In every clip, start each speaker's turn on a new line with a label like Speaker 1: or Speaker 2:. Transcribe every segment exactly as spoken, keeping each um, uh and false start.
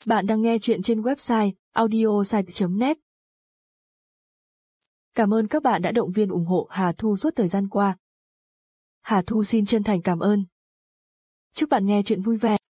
Speaker 1: Bạn đang nghe chuyện trên website audiosite chấm net. Cảm ơn các bạn đã động viên ủng hộ Hà Thu suốt thời gian qua. Hà Thu xin chân thành cảm ơn. Chúc bạn nghe chuyện vui vẻ.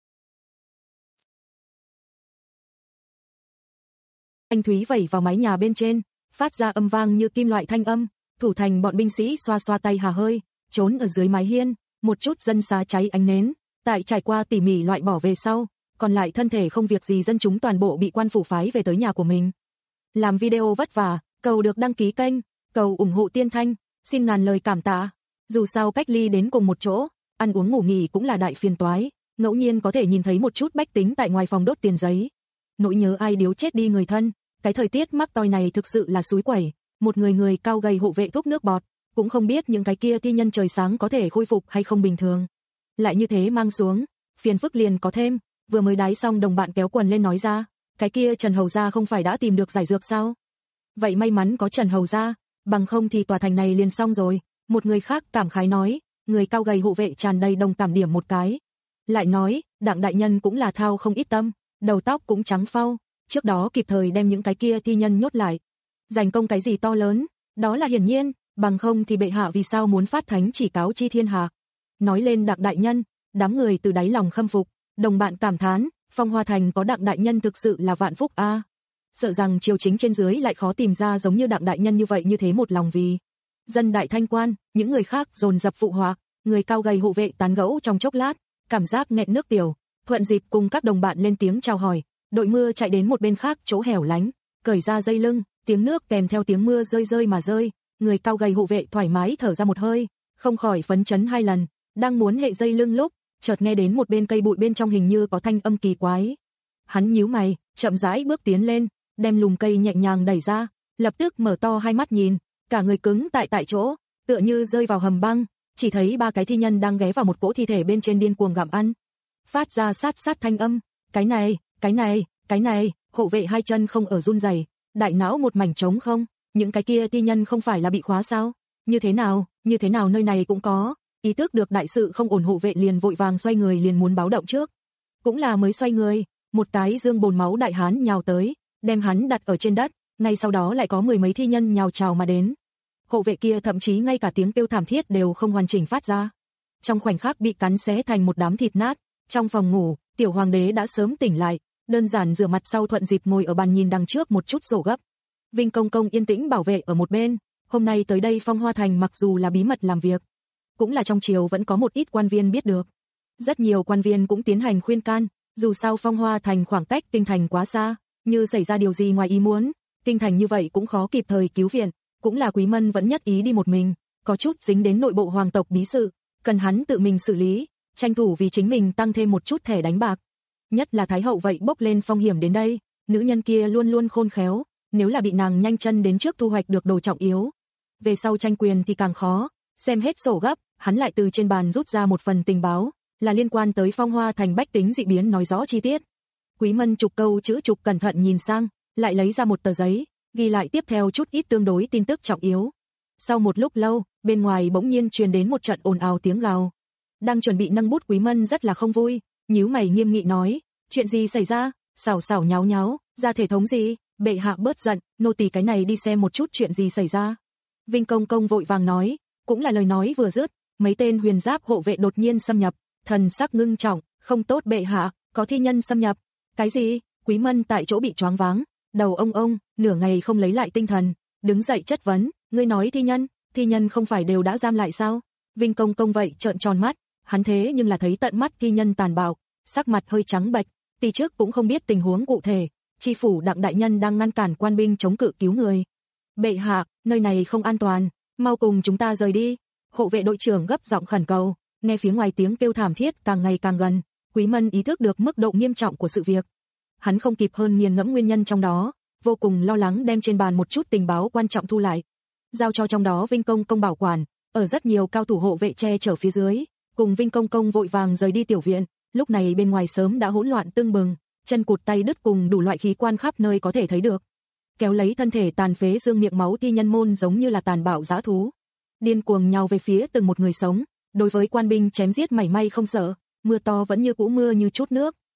Speaker 2: Anh Thúy vẩy vào mái nhà bên trên, phát ra âm vang như kim loại thanh âm, thủ thành bọn binh sĩ xoa xoa tay hà hơi, trốn ở dưới mái hiên, một chút dân xá cháy ánh nến, tại trải qua tỉ mỉ loại bỏ về sau, còn lại thân thể không việc gì dân chúng toàn bộ bị quan phủ phái về tới nhà của mình. Làm video vất vả, cầu được đăng ký kênh, cầu ủng hộ Tiên Thanh, xin ngàn lời cảm tạ. Dù sao cách ly đến cùng một chỗ, ăn uống ngủ nghỉ cũng là đại phiền toái, ngẫu nhiên có thể nhìn thấy một chút bách tính tại ngoài phòng đốt tiền giấy. Nỗi nhớ ai điếu chết đi người thân, cái thời tiết mắc toi này thực sự là xúi quẩy, một người người cao gầy hộ vệ thúc nước bọt, cũng không biết những cái kia thi nhân trời sáng có thể khôi phục hay không bình thường. Lại như thế mang xuống, phiền phức liền có thêm, vừa mới đái xong đồng bạn kéo quần lên nói ra, cái kia Trần Hầu gia không phải đã tìm được giải dược sao? Vậy may mắn có Trần Hầu gia, bằng không thì tòa thành này liền xong rồi. Một người khác cảm khái nói, người cao gầy hộ vệ tràn đầy đồng cảm điểm một cái. Lại nói, Đặng đại nhân cũng là thao không ít tâm, đầu tóc cũng trắng phau, trước đó kịp thời đem những cái kia thi nhân nhốt lại. Giành công cái gì to lớn, đó là hiển nhiên, bằng không thì bệ hạ vì sao muốn phát thánh chỉ cáo chi thiên hạ. Nói lên Đặng đại nhân, đám người từ đáy lòng khâm phục, đồng bạn cảm thán, Phong Hoa Thành có Đặng đại nhân thực sự là vạn phúc a. À. Sợ rằng triều chính trên dưới lại khó tìm ra giống như Đặng đại nhân như vậy như thế một lòng vì dân đại thanh quan, những người khác dồn dập phụ họa, người cao gầy hộ vệ tán gẫu trong chốc lát, cảm giác nghẹn nước tiểu, thuận dịp cùng các đồng bạn lên tiếng chào hỏi, đội mưa chạy đến một bên khác chỗ hẻo lánh, cởi ra dây lưng, tiếng nước kèm theo tiếng mưa rơi rơi mà rơi, người cao gầy hộ vệ thoải mái thở ra một hơi, không khỏi phấn chấn hai lần, đang muốn hệ dây lưng lúc, chợt nghe đến một bên cây bụi bên trong hình như có thanh âm kỳ quái. Hắn nhíu mày, chậm rãi bước tiến lên, đem lùm cây nhẹ nhàng đẩy ra, lập tức mở to hai mắt nhìn, cả người cứng tại tại chỗ, tựa như rơi vào hầm băng, chỉ thấy ba cái thi nhân đang ghé vào một cỗ thi thể bên trên điên cuồng gặm ăn, phát ra sát sát thanh âm, cái này, cái này, cái này, hộ vệ hai chân không ở run rẩy, đại não một mảnh trống không, những cái kia thi nhân không phải là bị khóa sao? Như thế nào, như thế nào nơi này cũng có. Ý thức được đại sự không ổn hộ vệ liền vội vàng xoay người liền muốn báo động trước. Cũng là mới xoay người, một cái dương bồn máu đại hán nhào tới, đem hắn đặt ở trên đất, ngay sau đó lại có mười mấy thi nhân nhào trào mà đến. Hộ vệ kia thậm chí ngay cả tiếng kêu thảm thiết đều không hoàn chỉnh phát ra. Trong khoảnh khắc bị cắn xé thành một đám thịt nát, trong phòng ngủ, tiểu hoàng đế đã sớm tỉnh lại, đơn giản rửa mặt sau thuận dịp ngồi ở bàn nhìn đằng trước một chút rổ gấp. Vinh công công yên tĩnh bảo vệ ở một bên, hôm nay tới đây Phong Hoa Thành mặc dù là bí mật làm việc, cũng là trong triều vẫn có một ít quan viên biết được. Rất nhiều quan viên cũng tiến hành khuyên can, dù sao Phong Hoa Thành khoảng cách kinh thành quá xa, như xảy ra điều gì ngoài ý muốn, kinh thành như vậy cũng khó kịp thời cứu viện, cũng là Quý Mân vẫn nhất ý đi một mình, có chút dính đến nội bộ hoàng tộc bí sự, cần hắn tự mình xử lý, tranh thủ vì chính mình tăng thêm một chút thẻ đánh bạc. Nhất là Thái hậu vậy bốc lên phong hiểm đến đây, nữ nhân kia luôn luôn khôn khéo, nếu là bị nàng nhanh chân đến trước thu hoạch được đồ trọng yếu, về sau tranh quyền thì càng khó. Xem hết sổ gấp, hắn lại từ trên bàn rút ra một phần tình báo, là liên quan tới Phong Hoa Thành bách tính dị biến nói rõ chi tiết. Quý Mân chục câu chữ chục cẩn thận nhìn sang, lại lấy ra một tờ giấy, ghi lại tiếp theo chút ít tương đối tin tức trọng yếu. Sau một lúc lâu, bên ngoài bỗng nhiên truyền đến một trận ồn ào tiếng gào. Đang chuẩn bị nâng bút Quý Mân rất là không vui, nhíu mày nghiêm nghị nói, chuyện gì xảy ra? Xảo xảo nháo nháo, ra thể thống gì? Bệ hạ bớt giận, nô tỳ cái này đi xem một chút chuyện gì xảy ra. Vinh công công vội vàng nói, cũng là lời nói vừa dứt, mấy tên huyền giáp hộ vệ đột nhiên xâm nhập, thần sắc ngưng trọng, không tốt bệ hạ, có thi nhân xâm nhập. Cái gì? Quý Mân tại chỗ bị choáng váng, đầu ông ông, nửa ngày không lấy lại tinh thần, đứng dậy chất vấn, ngươi nói thi nhân, thi nhân không phải đều đã giam lại sao? Vinh công công vậy trợn tròn mắt, hắn thế nhưng là thấy tận mắt thi nhân tàn bạo, sắc mặt hơi trắng bệch, tỷ trước cũng không biết tình huống cụ thể, chi phủ Đặng đại nhân đang ngăn cản quan binh chống cự cứu người. Bệ hạ, nơi này không an toàn, mau cùng chúng ta rời đi. Hộ vệ đội trưởng gấp giọng khẩn cầu, nghe phía ngoài tiếng kêu thảm thiết càng ngày càng gần, Quý Mân ý thức được mức độ nghiêm trọng của sự việc. Hắn không kịp hơn nghiền ngẫm nguyên nhân trong đó, vô cùng lo lắng đem trên bàn một chút tình báo quan trọng thu lại, giao cho trong đó Vinh công công bảo quản, ở rất nhiều cao thủ hộ vệ che chở phía dưới, cùng Vinh công công vội vàng rời đi tiểu viện, lúc này bên ngoài sớm đã hỗn loạn tưng bừng, chân cụt tay đứt cùng đủ loại khí quan khắp nơi có thể thấy được. Kéo lấy thân thể tàn phế dương miệng máu thi nhân môn giống như là tàn bạo dã thú, điên cuồng nhào về phía từng một người sống, đối với quan binh chém giết mảy may không sợ, mưa to vẫn như cũ mưa như chút nước,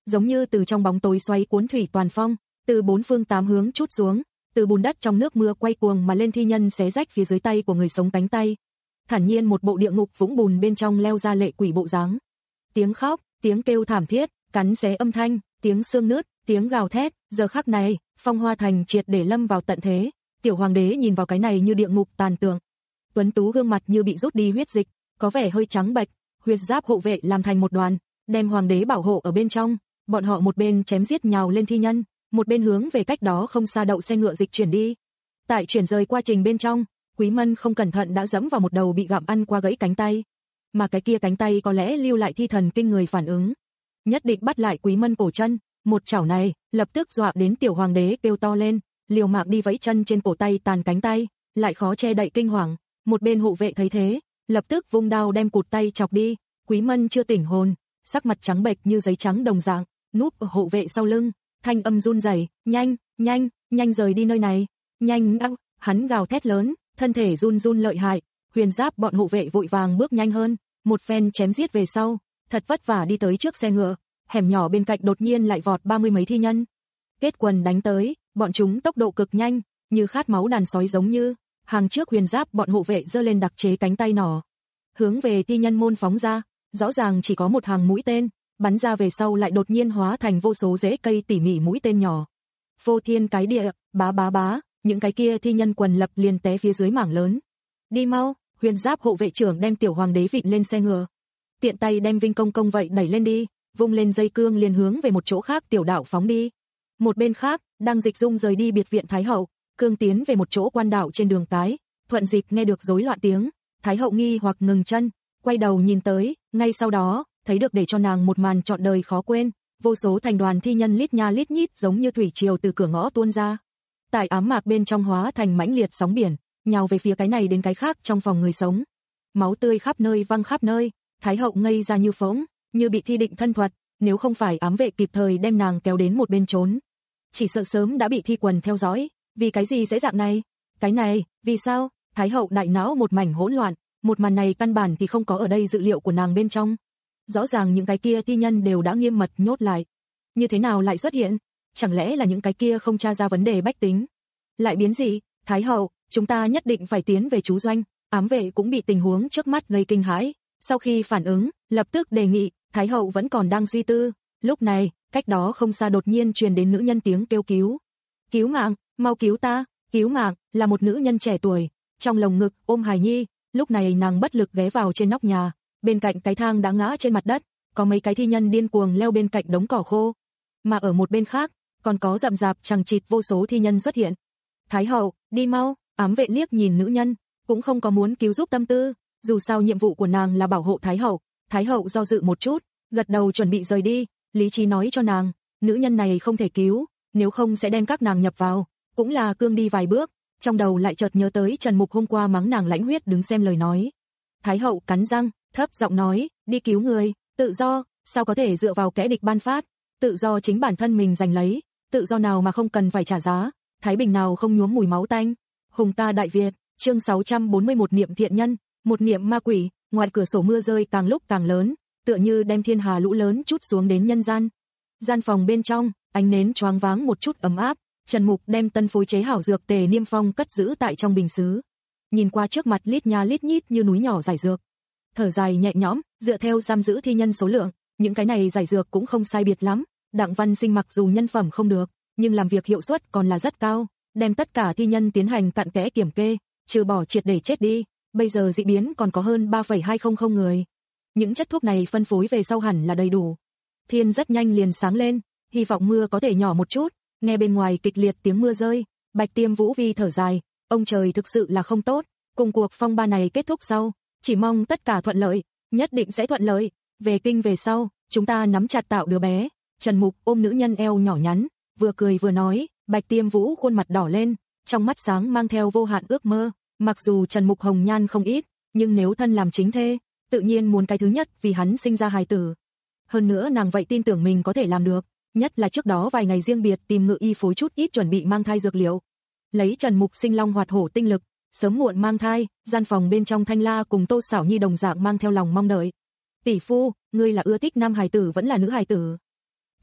Speaker 2: giống như từ trong bóng tối xoáy cuốn thủy toàn phong, từ bốn phương tám hướng trút xuống, từ bùn đất trong nước mưa quay cuồng mà lên, thi nhân xé rách phía dưới tay của người sống cánh tay. Thản nhiên một bộ địa ngục vũng bùn bên trong leo ra lệ quỷ bộ dáng. Tiếng khóc, tiếng kêu thảm thiết, cắn xé âm thanh, tiếng xương nứt, tiếng gào thét, giờ khắc này, Phong Hoa Thành triệt để lâm vào tận thế. Tiểu hoàng đế nhìn vào cái này như địa ngục tàn tượng. Tuấn tú gương mặt như bị rút đi huyết dịch, có vẻ hơi trắng bệch, huyết giáp hộ vệ làm thành một đoàn, đem hoàng đế bảo hộ ở bên trong. Bọn họ một bên chém giết nhào lên thi nhân, một bên hướng về cách đó không xa đậu xe ngựa dịch chuyển đi. Tại chuyển rời quá trình bên trong, Quý Mân không cẩn thận đã dẫm vào một đầu bị gặm ăn qua gãy cánh tay, mà cái kia cánh tay có lẽ lưu lại thi thần kinh người phản ứng, nhất định bắt lại Quý Mân cổ chân. Một chảo này lập tức dọa đến tiểu hoàng đế kêu to lên, liều mạng đi vẫy chân trên cổ tay tàn cánh tay, lại khó che đậy kinh hoàng. Một bên hộ vệ thấy thế, lập tức vung đao đem cụt tay chọc đi. Quý Mân chưa tỉnh hồn, sắc mặt trắng bệch như giấy trắng đồng dạng, núp ở hộ vệ sau lưng, thanh âm run rẩy, "Nhanh, nhanh, nhanh rời đi nơi này, nhanh!" Ăng, hắn gào thét lớn, thân thể run run lợi hại. Huyền giáp bọn hộ vệ vội vàng bước nhanh hơn, một phen chém giết về sau, thật vất vả đi tới trước xe ngựa. Hẻm nhỏ bên cạnh đột nhiên lại vọt ba mươi mấy thi nhân, kết quần đánh tới, bọn chúng tốc độ cực nhanh, như khát máu đàn sói giống như. Hàng trước huyền giáp bọn hộ vệ giơ lên đặc chế cánh tay nỏ, hướng về thi nhân môn phóng ra. Rõ ràng chỉ có một hàng mũi tên, bắn ra về sau lại đột nhiên hóa thành vô số rễ cây tỉ mỉ mũi tên nhỏ. Phô thiên cái địa, bá bá bá, những cái kia thi nhân quần lập liền té phía dưới mảng lớn. Đi mau, huyền giáp hộ vệ trưởng đem tiểu hoàng đế vịn lên xe ngựa, tiện tay đem Vinh Công Công vậy đẩy lên đi, vung lên dây cương liền hướng về một chỗ khác tiểu đạo phóng đi. Một bên khác, đang dịch dung rời đi biệt viện Thái hậu, cương tiến về một chỗ quan đạo trên đường cái, thuận dịp nghe được rối loạn tiếng, Thái hậu nghi hoặc ngừng chân, quay đầu nhìn tới, ngay sau đó, thấy được để cho nàng một màn trọn đời khó quên, vô số thành đoàn thi nhân lít nha lít nhít giống như thủy triều từ cửa ngõ tuôn ra. Tại ám mạc bên trong hóa thành mãnh liệt sóng biển, nhào về phía cái này đến cái khác trong phòng người sống. Máu tươi khắp nơi văng khắp nơi, Thái hậu ngây ra như phỗng, như bị thi định thân thuật, nếu không phải ám vệ kịp thời đem nàng kéo đến một bên trốn, chỉ sợ sớm đã bị thi quần theo dõi. Vì cái gì sẽ dạng này? Cái này, vì sao? Thái hậu đại não một mảnh hỗn loạn, một màn này căn bản thì không có ở đây dự liệu của nàng bên trong. Rõ ràng những cái kia thi nhân đều đã nghiêm mật nhốt lại, như thế nào lại xuất hiện? Chẳng lẽ là những cái kia không tra ra vấn đề bách tính? Lại biến gì? Thái hậu, chúng ta nhất định phải tiến về trú doanh. Ám vệ cũng bị tình huống trước mắt gây kinh hãi, sau khi phản ứng, lập tức đề nghị. Thái hậu vẫn còn đang suy tư, lúc này, cách đó không xa đột nhiên truyền đến nữ nhân tiếng kêu cứu. Cứu mạng, mau cứu ta, cứu mạng, là một nữ nhân trẻ tuổi, trong lồng ngực ôm hài nhi. Lúc này nàng bất lực ghé vào trên nóc nhà, bên cạnh cái thang đã ngã trên mặt đất, có mấy cái thi nhân điên cuồng leo bên cạnh đống cỏ khô, mà ở một bên khác, còn có rậm rạp chằng chịt vô số thi nhân xuất hiện. Thái hậu, đi mau. Ám vệ liếc nhìn nữ nhân, cũng không có muốn cứu giúp tâm tư, dù sao nhiệm vụ của nàng là bảo hộ Thái hậu. Thái hậu do dự một chút, gật đầu chuẩn bị rời đi, lý trí nói cho nàng, nữ nhân này không thể cứu, nếu không sẽ đem các nàng nhập vào. Cũng là cương đi vài bước, trong đầu lại chợt nhớ tới Trần Mục hôm qua mắng nàng lãnh huyết đứng xem lời nói. Thái hậu cắn răng, thấp giọng nói, đi cứu người, tự do, sao có thể dựa vào kẻ địch ban phát, tự do chính bản thân mình giành lấy, tự do nào mà không cần phải trả giá, thái bình nào không nhuốm mùi máu tanh. Hùng ta Đại Việt, chương sáu trăm bốn mươi mốt niệm thiện nhân, một niệm ma quỷ. Ngoài cửa sổ mưa rơi càng lúc càng lớn, tựa như đem thiên hà lũ lớn trút xuống đến nhân gian. Gian phòng bên trong, ánh nến choáng váng một chút ấm áp, Trần Mục đem tân phối chế hảo dược tề niêm phong cất giữ tại trong bình sứ. Nhìn qua trước mặt lít nha lít nhít như núi nhỏ giải dược, thở dài nhẹ nhõm, dựa theo giam giữ thi nhân số lượng, những cái này giải dược cũng không sai biệt lắm. Đặng Văn Sinh mặc dù nhân phẩm không được, nhưng làm việc hiệu suất còn là rất cao, đem tất cả thi nhân tiến hành cặn kẽ kiểm kê, trừ bỏ triệt để chết đi. Bây giờ dị biến còn có hơn ba phẩy hai không không người. Những chất thuốc này phân phối về sau hẳn là đầy đủ. Thiên rất nhanh liền sáng lên, hy vọng mưa có thể nhỏ một chút. Nghe bên ngoài kịch liệt tiếng mưa rơi, Bạch Tiêm Vũ Vi thở dài, ông trời thực sự là không tốt. Cùng cuộc phong ba này kết thúc sau, chỉ mong tất cả thuận lợi, nhất định sẽ thuận lợi. Về kinh về sau, chúng ta nắm chặt tạo đứa bé. Trần Mục ôm nữ nhân eo nhỏ nhắn, vừa cười vừa nói. Bạch Tiêm Vũ khuôn mặt đỏ lên, trong mắt sáng mang theo vô hạn ước mơ. Mặc dù Trần Mục hồng nhan không ít, nhưng nếu thân làm chính thê, tự nhiên muốn cái thứ nhất vì hắn sinh ra hài tử. Hơn nữa nàng vậy tin tưởng mình có thể làm được, nhất là trước đó vài ngày riêng biệt tìm ngự y phối chút ít chuẩn bị mang thai dược liệu. Lấy Trần Mục sinh long hoạt hổ tinh lực, sớm muộn mang thai. Gian phòng bên trong Thanh La cùng Tô Xảo Nhi đồng dạng mang theo lòng mong đợi. Tỷ phu, ngươi là ưa thích nam hài tử vẫn là nữ hài tử?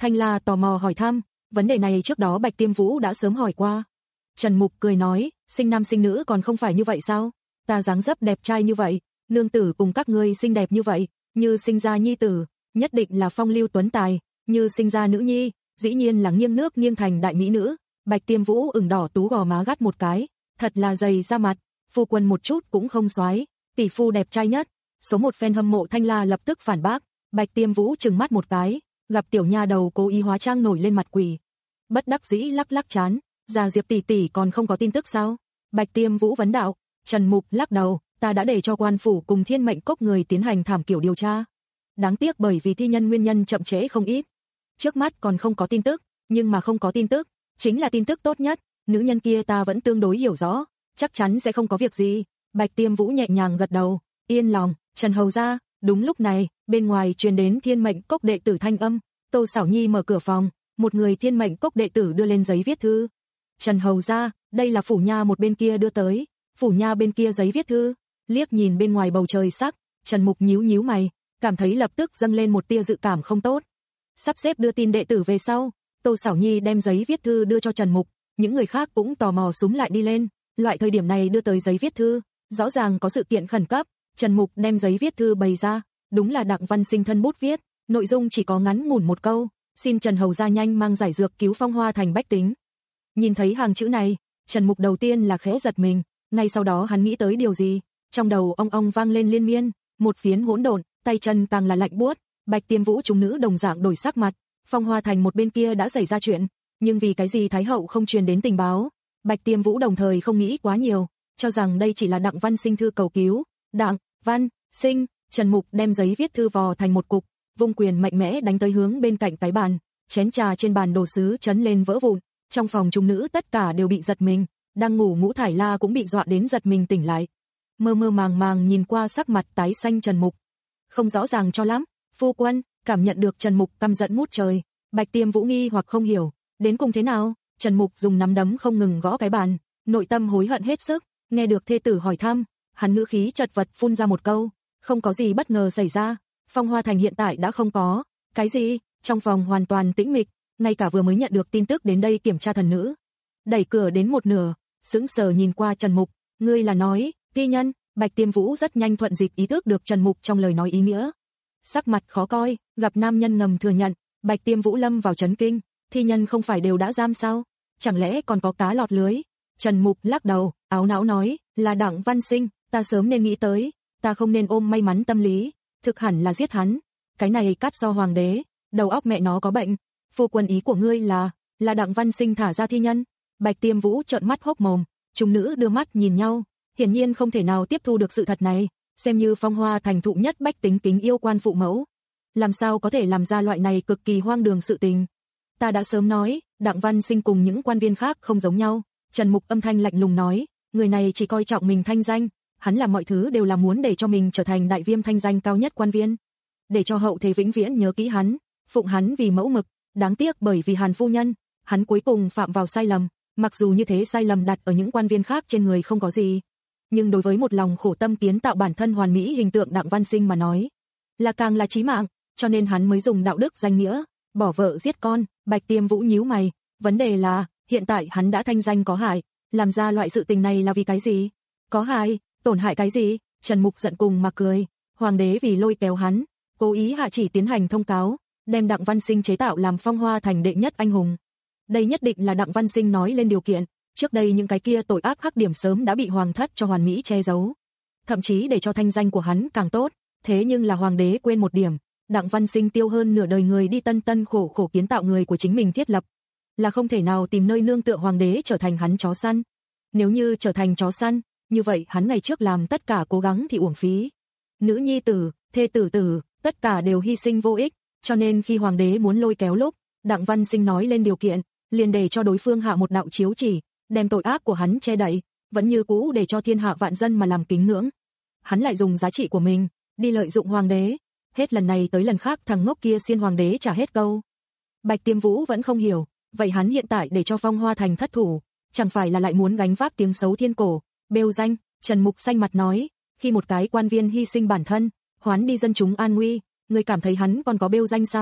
Speaker 2: Thanh La tò mò hỏi thăm, vấn đề này trước đó Bạch Tiêm Vũ đã sớm hỏi qua. Trần Mục cười nói, sinh nam sinh nữ còn không phải như vậy sao? Ta dáng dấp đẹp trai như vậy, nương tử cùng các ngươi xinh đẹp như vậy, như sinh ra nhi tử, nhất định là phong lưu tuấn tài, như sinh ra nữ nhi, dĩ nhiên là nghiêng nước nghiêng thành đại mỹ nữ. Bạch Tiêm Vũ ửng đỏ tú gò má gắt một cái, thật là dày da mặt, phu quân một chút cũng không xoái, tỷ phu đẹp trai nhất. Số một fan hâm mộ Thanh La lập tức phản bác, Bạch Tiêm Vũ trừng mắt một cái, gặp tiểu nha đầu cố ý hóa trang nổi lên mặt quỷ. Bất đắc dĩ lắc lắc chán, Già Diệp tỷ tỷ còn không có tin tức sao? Bạch Tiêm Vũ vấn đạo. Trần Mục lắc đầu, ta đã để cho quan phủ cùng Thiên Mệnh Cốc người tiến hành thảm kiểu điều tra. Đáng tiếc bởi vì thi nhân nguyên nhân chậm trễ không ít. Trước mắt còn không có tin tức, nhưng mà không có tin tức, chính là tin tức tốt nhất, nữ nhân kia ta vẫn tương đối hiểu rõ, chắc chắn sẽ không có việc gì. Bạch Tiêm Vũ nhẹ nhàng gật đầu, yên lòng. Trần hầu gia. Đúng lúc này, bên ngoài truyền đến Thiên Mệnh Cốc đệ tử thanh âm, Tô Sảo Nhi mở cửa phòng, một người Thiên Mệnh Cốc đệ tử đưa lên giấy viết thư. Trần hầu gia, đây là phủ nha một bên kia đưa tới, phủ nha bên kia giấy viết thư. Liếc nhìn bên ngoài bầu trời sắc, Trần Mục nhíu nhíu mày, cảm thấy lập tức dâng lên một tia dự cảm không tốt. Sắp xếp đưa tin đệ tử về sau, Tô Sảo Nhi đem giấy viết thư đưa cho Trần Mục, những người khác cũng tò mò xúm lại đi lên, loại thời điểm này đưa tới giấy viết thư, rõ ràng có sự kiện khẩn cấp. Trần Mục đem giấy viết thư bày ra, đúng là Đặng Văn Sinh thân bút viết, nội dung chỉ có ngắn ngủn một câu, xin Trần hầu gia nhanh mang giải dược cứu Phong Hoa thành bách tính. Nhìn thấy hàng chữ này, Trần Mục đầu tiên là khẽ giật mình, ngay sau đó hắn nghĩ tới điều gì, trong đầu ong ong vang lên liên miên, một phiến hỗn độn, tay chân càng là lạnh buốt. Bạch Tiêm Vũ chúng nữ đồng dạng đổi sắc mặt, Phong Hoa thành một bên kia đã xảy ra chuyện, nhưng vì cái gì Thái hậu không truyền đến tình báo? Bạch Tiêm Vũ đồng thời không nghĩ quá nhiều, cho rằng đây chỉ là Đặng Văn Sinh thư cầu cứu. Đặng Văn Sinh. Trần Mục đem giấy viết thư vò thành một cục, vung quyền mạnh mẽ đánh tới hướng bên cạnh cái bàn, chén trà trên bàn đồ sứ chấn lên vỡ vụn. Trong phòng chúng nữ tất cả đều bị giật mình, đang ngủ Ngũ Thải La cũng bị dọa đến giật mình tỉnh lại, mơ mơ màng màng nhìn qua sắc mặt tái xanh Trần Mục, không rõ ràng cho lắm. Phu quân. Cảm nhận được Trần Mục căm giận ngút trời, Bạch Tiêm Vũ nghi hoặc không hiểu, đến cùng thế nào? Trần Mục dùng nắm đấm không ngừng gõ cái bàn, nội tâm hối hận hết sức. Nghe được thê tử hỏi thăm, hắn ngữ khí chật vật phun ra một câu, không có gì bất ngờ xảy ra, Phong Hoa thành hiện tại đã không có. Cái gì? Trong phòng hoàn toàn tĩnh mịch, ngay cả vừa mới nhận được tin tức đến đây kiểm tra thần nữ, đẩy cửa đến một nửa, sững sờ nhìn qua Trần Mục, ngươi là nói thi nhân? Bạch Tiêm Vũ rất nhanh thuận dịch ý thức được Trần Mục trong lời nói ý nghĩa, sắc mặt khó coi, gặp nam nhân ngầm thừa nhận. Bạch Tiêm Vũ lâm vào chấn kinh, thi nhân không phải đều đã giam sao, chẳng lẽ còn có cá lọt lưới? Trần Mục lắc đầu, áo não nói, là Đặng Văn Sinh, ta sớm nên nghĩ tới, ta không nên ôm may mắn tâm lý, thực hẳn là giết hắn. Cái này cắt so hoàng đế, đầu óc mẹ nó có bệnh. Phu quân ý của ngươi là, là Đặng Văn Sinh thả ra thi nhân? Bạch Tiêm Vũ trợn mắt hốc mồm, chúng nữ đưa mắt nhìn nhau, hiển nhiên không thể nào tiếp thu được sự thật này, xem như Phong Hoa thành thụ nhất bách tính kính yêu quan phụ mẫu, làm sao có thể làm ra loại này cực kỳ hoang đường sự tình. Ta đã sớm nói, Đặng Văn Sinh cùng những quan viên khác không giống nhau. Trần Mục âm thanh lạnh lùng nói, người này chỉ coi trọng mình thanh danh, hắn làm mọi thứ đều là muốn để cho mình trở thành đại viêm thanh danh cao nhất quan viên, để cho hậu thế vĩnh viễn nhớ kỹ hắn, phụng hắn vì mẫu mực. Đáng tiếc bởi vì Hàn phu nhân, hắn cuối cùng phạm vào sai lầm, mặc dù như thế sai lầm đặt ở những quan viên khác trên người không có gì, nhưng đối với một lòng khổ tâm kiến tạo bản thân hoàn mỹ hình tượng Đặng Văn Sinh mà nói, là càng là chí mạng, cho nên hắn mới dùng đạo đức danh nghĩa, bỏ vợ giết con. Bạch Tiêm Vũ nhíu mày, vấn đề là, hiện tại hắn đã thanh danh có hại, làm ra loại sự tình này là vì cái gì? Có hại, tổn hại cái gì? Trần Mục giận cùng mà cười, hoàng đế vì lôi kéo hắn, cố ý hạ chỉ tiến hành thông cáo, đem Đặng Văn Sinh chế tạo làm Phong Hoa thành đệ nhất anh hùng. Đây nhất định là Đặng Văn Sinh nói lên điều kiện, trước đây những cái kia tội ác hắc điểm sớm đã bị hoàng thất cho hoàn mỹ che giấu, thậm chí để cho thanh danh của hắn càng tốt. Thế nhưng là hoàng đế quên một điểm, Đặng Văn Sinh tiêu hơn nửa đời người đi tân tân khổ khổ kiến tạo người của chính mình thiết lập, là không thể nào tìm nơi nương tựa hoàng đế trở thành hắn chó săn. Nếu như trở thành chó săn, như vậy hắn ngày trước làm tất cả cố gắng thì uổng phí. Nữ nhi tử, thê tử tử, tất cả đều hy sinh vô ích, cho nên khi hoàng đế muốn lôi kéo lúc, Đặng Văn Sinh nói lên điều kiện, liền để cho đối phương hạ một đạo chiếu chỉ, đem tội ác của hắn che đậy, vẫn như cũ để cho thiên hạ vạn dân mà làm kính ngưỡng. Hắn lại dùng giá trị của mình đi lợi dụng hoàng đế, hết lần này tới lần khác thằng ngốc kia xiên hoàng đế trả hết câu. Bạch Tiêm Vũ vẫn không hiểu, vậy hắn hiện tại để cho Phong Hoa thành thất thủ, chẳng phải là lại muốn gánh vác tiếng xấu thiên cổ, bêu danh? Trần Mục xanh mặt nói, khi một cái quan viên hy sinh bản thân, hoán đi dân chúng an nguy, người cảm thấy hắn còn có bêu danh sao?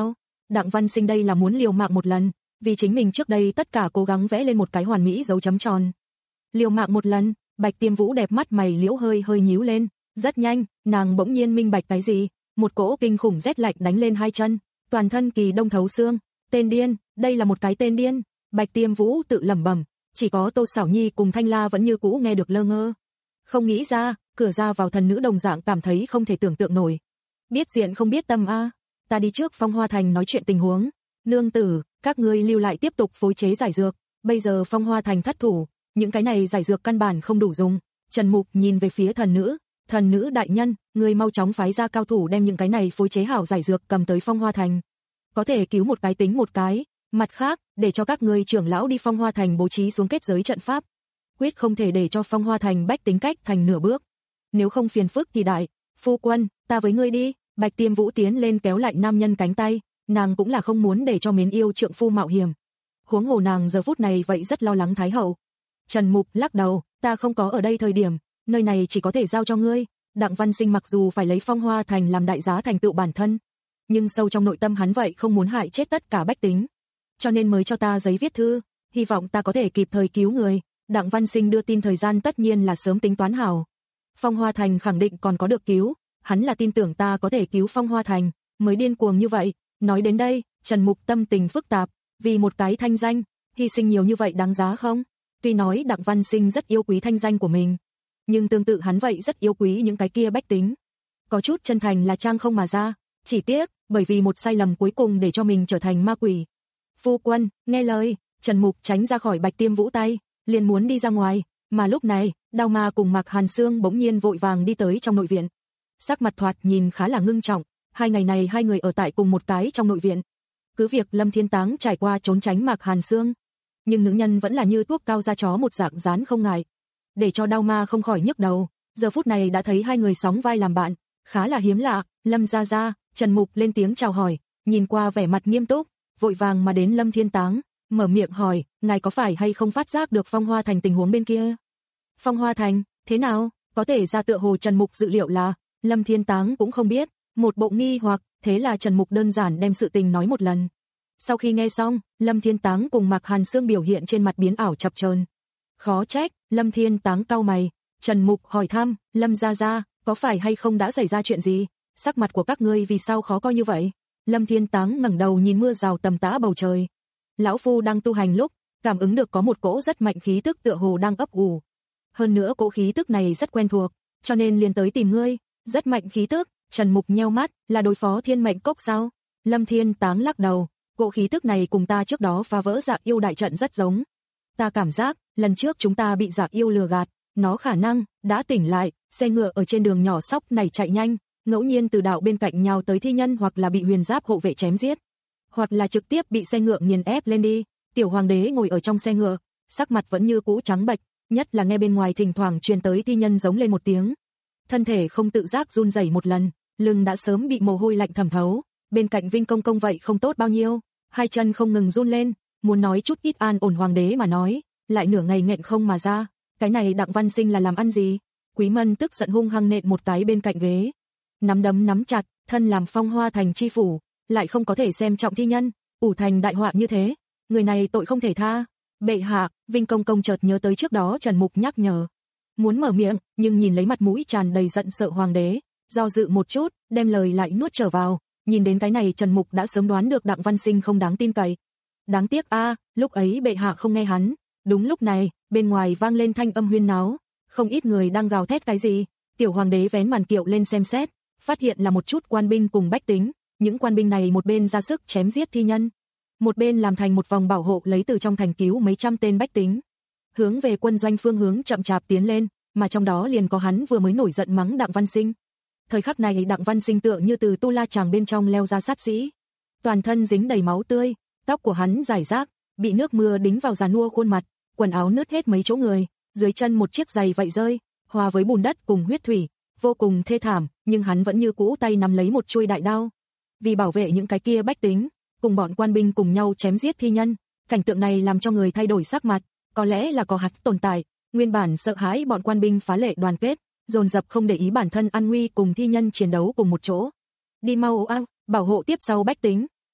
Speaker 2: Đặng Văn Sinh đây là muốn liều mạng một lần, vì chính mình trước đây tất cả cố gắng vẽ lên một cái hoàn mỹ dấu chấm tròn. Liều mạng một lần, Bạch Tiêm Vũ đẹp mắt mày liễu hơi hơi nhíu lên, rất nhanh, nàng bỗng nhiên minh bạch cái gì, một cỗ kinh khủng rét lạnh đánh lên hai chân, toàn thân kỳ đông thấu xương, tên điên, đây là một cái tên điên, Bạch Tiêm Vũ tự lẩm bẩm, chỉ có Tô Sảo Nhi cùng Thanh La vẫn như cũ nghe được lơ ngơ. Không nghĩ ra, cửa ra vào thần nữ đồng dạng cảm thấy không thể tưởng tượng nổi. Biết diện không biết tâm a, ta đi trước Phong Hoa Thành nói chuyện tình huống. Nương tử, các ngươi lưu lại tiếp tục phối chế giải dược, bây giờ Phong Hoa Thành thất thủ, những cái này giải dược căn bản không đủ dùng. Trần Mục nhìn về phía thần nữ, thần nữ đại nhân, người mau chóng phái ra cao thủ đem những cái này phối chế hảo giải dược cầm tới Phong Hoa Thành. Có thể cứu một cái tính một cái, mặt khác, để cho các ngươi trưởng lão đi Phong Hoa Thành bố trí xuống kết giới trận pháp. Quyết không thể để cho Phong Hoa Thành bách tính cách thành nửa bước. Nếu không phiền phức thì đại, phu quân, ta với ngươi đi. Bạch Tiêm Vũ tiến lên kéo lại nam nhân cánh tay, nàng cũng là không muốn để cho mến yêu trượng phu mạo hiểm. Huống hồ nàng giờ phút này vậy rất lo lắng Thái hậu. Trần Mục lắc đầu, ta không có ở đây thời điểm, nơi này chỉ có thể giao cho ngươi. Đặng Văn Sinh mặc dù phải lấy Phong Hoa Thành làm đại giá thành tựu bản thân, nhưng sâu trong nội tâm hắn vậy không muốn hại chết tất cả bách tính. Cho nên mới cho ta giấy viết thư, hy vọng ta có thể kịp thời cứu người. Đặng Văn Sinh đưa tin thời gian tất nhiên là sớm tính toán hảo. Phong Hoa Thành khẳng định còn có được cứu, hắn là tin tưởng ta có thể cứu Phong Hoa Thành, mới điên cuồng như vậy. Nói đến đây, Trần Mục tâm tình phức tạp, vì một cái thanh danh, hy sinh nhiều như vậy đáng giá không? Tuy nói Đặng Văn Sinh rất yêu quý thanh danh của mình, nhưng tương tự hắn vậy rất yêu quý những cái kia bách tính. Có chút chân thành là trang không mà ra, chỉ tiếc, bởi vì một sai lầm cuối cùng để cho mình trở thành ma quỷ. Phu quân, nghe lời, Trần Mục tránh ra khỏi Bạch Tiêm Vũ tay, liền muốn đi ra ngoài, mà lúc này, Đao Ma cùng Mạc Hàn Sương bỗng nhiên vội vàng đi tới trong nội viện. Sắc mặt thoạt nhìn khá là ngưng trọng, hai ngày này hai người ở tại cùng một cái trong nội viện. Cứ việc Lâm Thiên Táng trải qua trốn tránh Mạc Hàn Sương, nhưng nữ nhân vẫn là như thuốc cao da chó một dạng dán không ngại, để cho Đao Ma không khỏi nhức đầu. Giờ phút này đã thấy hai người sóng vai làm bạn, khá là hiếm lạ. Lâm gia gia, Trần Mục lên tiếng chào hỏi, nhìn qua vẻ mặt nghiêm túc, vội vàng mà đến Lâm Thiên Táng, mở miệng hỏi, ngài có phải hay không phát giác được Phong Hoa Thành tình huống bên kia? Phong Hoa Thành, thế nào? Có thể ra tựa hồ Trần Mục dự liệu là, Lâm Thiên Táng cũng không biết, một bộ nghi hoặc, thế là Trần Mục đơn giản đem sự tình nói một lần. Sau khi nghe xong, Lâm Thiên Táng cùng Mạc Hàn Sương biểu hiện trên mặt biến ảo chập chờn. Khó trách, Lâm Thiên Táng cau mày, Trần Mục hỏi thăm, Lâm gia gia, có phải hay không đã xảy ra chuyện gì? Sắc mặt của các ngươi vì sao khó coi như vậy? Lâm Thiên Táng ngẩng đầu nhìn mưa rào tầm tã bầu trời. Lão phu đang tu hành lúc, cảm ứng được có một cỗ rất mạnh khí tức tựa hồ đang ấp ủ. Hơn nữa cỗ khí tức này rất quen thuộc, cho nên liền tới tìm ngươi. Rất mạnh khí tức. Trần Mục nheo mắt, là đối phó thiên mệnh cốc sao? Lâm Thiên Táng lắc đầu, cỗ khí tức này cùng ta trước đó phá vỡ Dạ Yêu đại trận rất giống. Ta cảm giác, lần trước chúng ta bị Dạ Yêu lừa gạt, nó khả năng đã tỉnh lại, xe ngựa ở trên đường nhỏ sóc này chạy nhanh, ngẫu nhiên từ đạo bên cạnh nhào tới thi nhân, hoặc là bị huyền giáp hộ vệ chém giết, hoặc là trực tiếp bị xe ngựa nghiền ép lên đi. Tiểu hoàng đế ngồi ở trong xe ngựa, sắc mặt vẫn như cũ trắng bệch, nhất là nghe bên ngoài thỉnh thoảng truyền tới thi nhân giống lên một tiếng, thân thể không tự giác run rẩy một lần, lưng đã sớm bị mồ hôi lạnh thẩm thấu. Bên cạnh Vinh Công Công vậy không tốt bao nhiêu, hai chân không ngừng run lên, muốn nói chút ít an ổn hoàng đế mà nói, lại nửa ngày nghẹn không mà ra. Cái này Đặng Văn Sinh là làm ăn gì? Quý Mân tức giận hung hăng nện một cái bên cạnh ghế, nắm đấm nắm chặt, thân làm Phong Hoa Thành chi phủ, lại không có thể xem trọng thi nhân, ủ thành đại họa như thế, người này tội không thể tha. Bệ hạ, Vinh Công Công chợt nhớ tới trước đó Trần Mục nhắc nhở, muốn mở miệng, nhưng nhìn lấy mặt mũi tràn đầy giận sợ hoàng đế, do dự một chút, đem lời lại nuốt trở vào. Nhìn đến cái này Trần Mục đã sớm đoán được Đặng Văn Sinh không đáng tin cậy. Đáng tiếc a, à, lúc ấy bệ hạ không nghe hắn. Đúng lúc này, bên ngoài vang lên thanh âm huyên náo, không ít người đang gào thét cái gì. Tiểu hoàng đế vén màn kiệu lên xem xét, phát hiện là một chút quan binh cùng bách tính. Những quan binh này một bên ra sức chém giết thi nhân, một bên làm thành một vòng bảo hộ lấy từ trong thành cứu mấy trăm tên bách tính, hướng về quân doanh phương hướng chậm chạp tiến lên, mà trong đó liền có hắn vừa mới nổi giận mắng Đặng Văn Sinh. Thời khắc này Đặng Văn Sinh tựa như từ tu la chàng bên trong leo ra sát sĩ, toàn thân dính đầy máu tươi, tóc của hắn rải rác, bị nước mưa đính vào già nua khuôn mặt, quần áo nứt hết mấy chỗ người, dưới chân một chiếc giày vậy rơi, hòa với bùn đất cùng huyết thủy, vô cùng thê thảm, nhưng hắn vẫn như cũ tay nắm lấy một chuôi đại đao, vì bảo vệ những cái kia bách tính, cùng bọn quan binh cùng nhau chém giết thi nhân. Cảnh tượng này làm cho người thay đổi sắc mặt, có lẽ là có hắn tồn tại, nguyên bản sợ hãi bọn quan binh phá lệ đoàn kết, dồn dập không để ý bản thân an nguy cùng thi nhân chiến đấu cùng một chỗ. Đi mau ao, bảo hộ tiếp sau bách tính.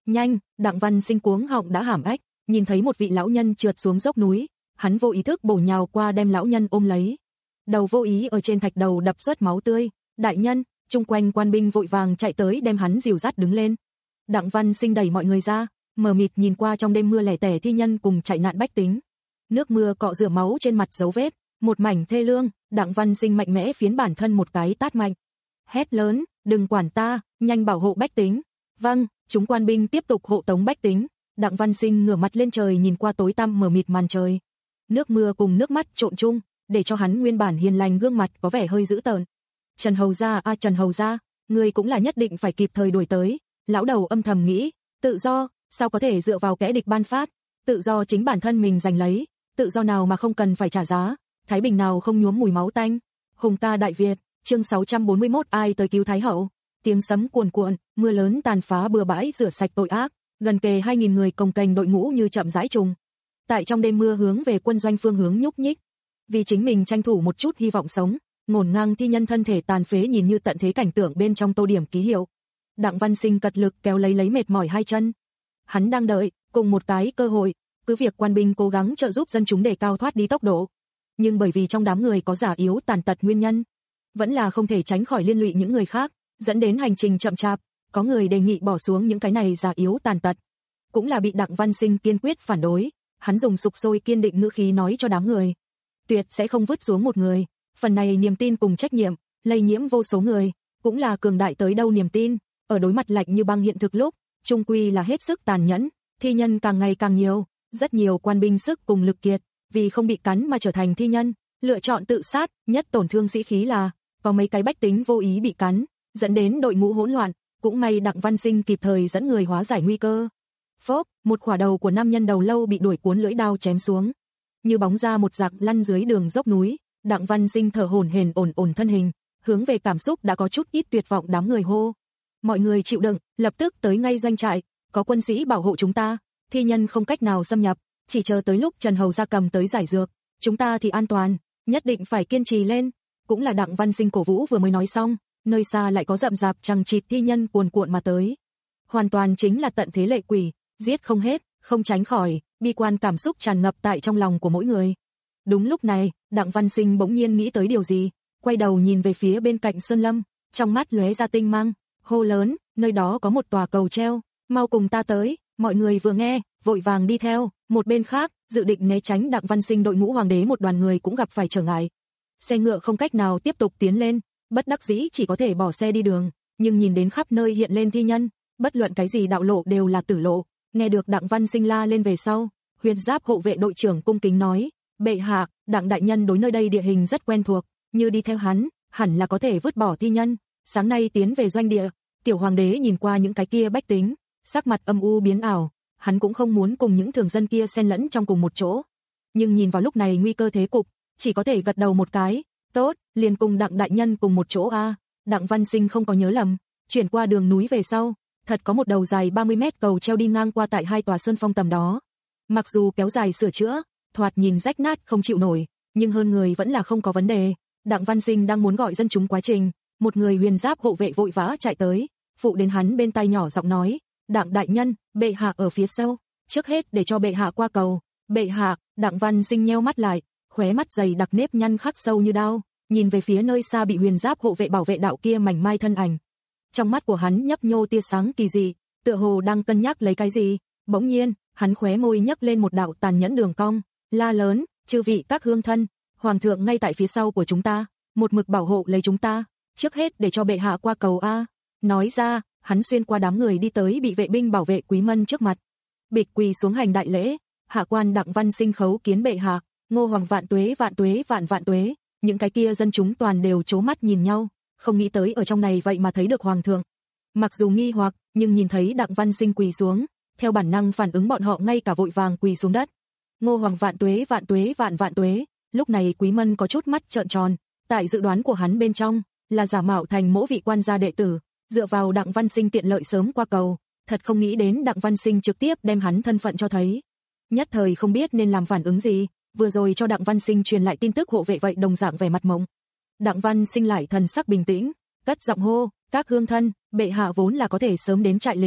Speaker 2: Nhanh, Đặng Văn Sinh cuống họng đã hàm ếch, nhìn thấy một vị lão nhân trượt xuống dốc núi, hắn vô ý thức bổ nhào qua đem lão nhân ôm lấy. Đầu vô ý ở trên thạch đầu đập xuất máu tươi, đại nhân, chung quanh quan binh vội vàng chạy tới đem hắn dìu dắt đứng lên. Đặng Văn Sinh đẩy mọi người ra, mờ mịt nhìn qua trong đêm mưa lẻ tẻ thi nhân cùng chạy nạn bách tính. Nước mưa cọ rửa máu trên mặt dấu vết, một mảnh thê lương, Đặng Văn Sinh mạnh mẽ phiến bản thân một cái tát mạnh. Hét lớn, đừng quản ta, nhanh bảo hộ bách tính. Vâng, chúng quan binh tiếp tục hộ tống bách tính. Đặng Văn Sinh ngửa mặt lên trời nhìn qua tối tăm mờ mịt màn trời. Nước mưa cùng nước mắt trộn chung, để cho hắn nguyên bản hiền lành gương mặt có vẻ hơi dữ tợn. Trần Hầu gia a à, Trần Hầu gia, ngươi cũng là nhất định phải kịp thời đuổi tới. Lão đầu âm thầm nghĩ, tự do, sao có thể dựa vào kẻ địch ban phát, tự do chính bản thân mình giành lấy, tự do nào mà không cần phải trả giá, Thái Bình nào không nhuốm mùi máu tanh. Hùng ta Đại Việt, chương sáu trăm bốn mươi mốt ai tới cứu Thái hậu. Tiếng sấm cuồn cuộn, mưa lớn tàn phá bừa bãi rửa sạch tội ác, gần kề hai nghìn người cồng kềnh đội ngũ như chậm rãi trùng. Tại trong đêm mưa hướng về quân doanh phương hướng nhúc nhích. Vì chính mình tranh thủ một chút hy vọng sống, ngổn ngang thi nhân thân thể tàn phế nhìn như tận thế cảnh tượng bên trong tô điểm ký hiệu. Đặng Văn Sinh cật lực kéo lấy lấy mệt mỏi hai chân. Hắn đang đợi, cùng một cái cơ hội, cứ việc quan binh cố gắng trợ giúp dân chúng để cao thoát đi tốc độ. Nhưng bởi vì trong đám người có già yếu tàn tật nguyên nhân, vẫn là không thể tránh khỏi liên lụy những người khác, dẫn đến hành trình chậm chạp, có người đề nghị bỏ xuống những cái này già yếu tàn tật. Cũng là bị Đặng Văn Sinh kiên quyết phản đối, hắn dùng sục sôi kiên định ngữ khí nói cho đám người. Tuyệt sẽ không vứt xuống một người, phần này niềm tin cùng trách nhiệm, lây nhiễm vô số người, cũng là cường đại tới đâu niềm tin, ở đối mặt lạnh như băng hiện thực lúc, trung quy là hết sức tàn nhẫn, thi nhân càng ngày càng nhiều, rất nhiều quan binh sức cùng lực kiệt, vì không bị cắn mà trở thành thi nhân, lựa chọn tự sát, nhất tổn thương sĩ khí là, có mấy cái bách tính vô ý bị cắn, dẫn đến đội ngũ hỗn loạn, cũng may Đặng Văn Sinh kịp thời dẫn người hóa giải nguy cơ. Phốp, một khỏa đầu của nam nhân đầu lâu bị đuổi cuốn lưỡi đao chém xuống, như bóng ra một giặc lăn dưới đường dốc núi. Đặng Văn Sinh thở hổn hển ổn ổn thân hình, hướng về cảm xúc đã có chút ít tuyệt vọng đám người hô. Mọi người chịu đựng, lập tức tới ngay doanh trại, có quân sĩ bảo hộ chúng ta, thi nhân không cách nào xâm nhập, chỉ chờ tới lúc Trần Hầu gia cầm tới giải dược, chúng ta thì an toàn, nhất định phải kiên trì lên. Cũng là Đặng Văn Sinh cổ vũ vừa mới nói xong, nơi xa lại có rậm rạp chằng chịt thi nhân cuồn cuộn mà tới. Hoàn toàn chính là tận thế lệ quỷ, giết không hết, không tránh khỏi, bi quan cảm xúc tràn ngập tại trong lòng của mỗi người. Đúng lúc này, Đặng Văn Sinh bỗng nhiên nghĩ tới điều gì, quay đầu nhìn về phía bên cạnh sơn lâm, trong mắt lóe ra tinh mang, hô lớn, nơi đó có một tòa cầu treo, mau cùng ta tới. Mọi người vừa nghe, vội vàng đi theo. Một bên khác, dự định né tránh Đặng Văn Sinh đội ngũ hoàng đế một đoàn người cũng gặp phải trở ngại. Xe ngựa không cách nào tiếp tục tiến lên, bất đắc dĩ chỉ có thể bỏ xe đi đường, nhưng nhìn đến khắp nơi hiện lên thi nhân, bất luận cái gì đạo lộ đều là tử lộ. Nghe được Đặng Văn Sinh la lên về sau, Huyền Giáp hộ vệ đội trưởng cung kính nói, bệ hạ, Đặng đại nhân đối nơi đây địa hình rất quen thuộc, như đi theo hắn, hẳn là có thể vứt bỏ thi nhân. Sáng nay tiến về doanh địa, tiểu hoàng đế nhìn qua những cái kia bách tính, sắc mặt âm u biến ảo, hắn cũng không muốn cùng những thường dân kia xen lẫn trong cùng một chỗ. Nhưng nhìn vào lúc này nguy cơ thế cục, chỉ có thể gật đầu một cái, tốt, liền cùng Đặng đại nhân cùng một chỗ a. À. Đặng Văn Sinh không có nhớ lầm, chuyển qua đường núi về sau, thật có một đầu dài ba mươi mét cầu treo đi ngang qua tại hai tòa sơn phong tầm đó. Mặc dù kéo dài sửa chữa, thoạt nhìn rách nát không chịu nổi, nhưng hơn người vẫn là không có vấn đề. Đặng Văn Sinh đang muốn gọi dân chúng quá trình, một người Huyền Giáp hộ vệ vội vã chạy tới, phụ đến hắn bên tai nhỏ giọng nói, Đặng đại nhân, bệ hạ ở phía sau, trước hết để cho bệ hạ qua cầu. Bệ hạ. Đặng Văn Sinh nheo mắt lại, khóe mắt dày đặc nếp nhăn khắc sâu như đao, nhìn về phía nơi xa bị Huyền Giáp hộ vệ bảo vệ đạo kia mảnh mai thân ảnh. Trong mắt của hắn nhấp nhô tia sáng kỳ dị, tựa hồ đang cân nhắc lấy cái gì. Bỗng nhiên, hắn khóe môi nhấc lên một đạo tàn nhẫn đường cong, la lớn, chư vị các hương thân, hoàng thượng ngay tại phía sau của chúng ta, một mực bảo hộ lấy chúng ta, trước hết để cho bệ hạ qua cầu a. Nói ra, hắn xuyên qua đám người đi tới bị vệ binh bảo vệ Quý Mân trước mặt, bịch quỳ xuống hành đại lễ. Hạ quan Đặng Văn Sinh khấu kiến bệ hạ. Ngô hoàng vạn tuế vạn tuế vạn vạn tuế. Những cái kia dân chúng toàn đều trố mắt nhìn nhau, không nghĩ tới ở trong này vậy mà thấy được hoàng thượng. Mặc dù nghi hoặc, nhưng nhìn thấy Đặng Văn Sinh quỳ xuống, theo bản năng phản ứng bọn họ ngay cả vội vàng quỳ xuống đất. Ngô hoàng vạn tuế vạn tuế vạn vạn tuế. Lúc này Quý Mân có chút mắt trợn tròn, tại dự đoán của hắn bên trong là giả mạo thành mỗi vị quan gia đệ tử, dựa vào Đặng Văn Sinh tiện lợi sớm qua cầu, thật không nghĩ đến Đặng Văn Sinh trực tiếp đem hắn thân phận cho thấy. Nhất thời không biết nên làm phản ứng gì, vừa rồi cho Đặng Văn Sinh truyền lại tin tức hộ vệ vậy đồng dạng vẻ mặt mộng. Đặng Văn Sinh lại thần sắc bình tĩnh, cất giọng hô, các hương thân, bệ hạ vốn là có thể sớm đến trại lính,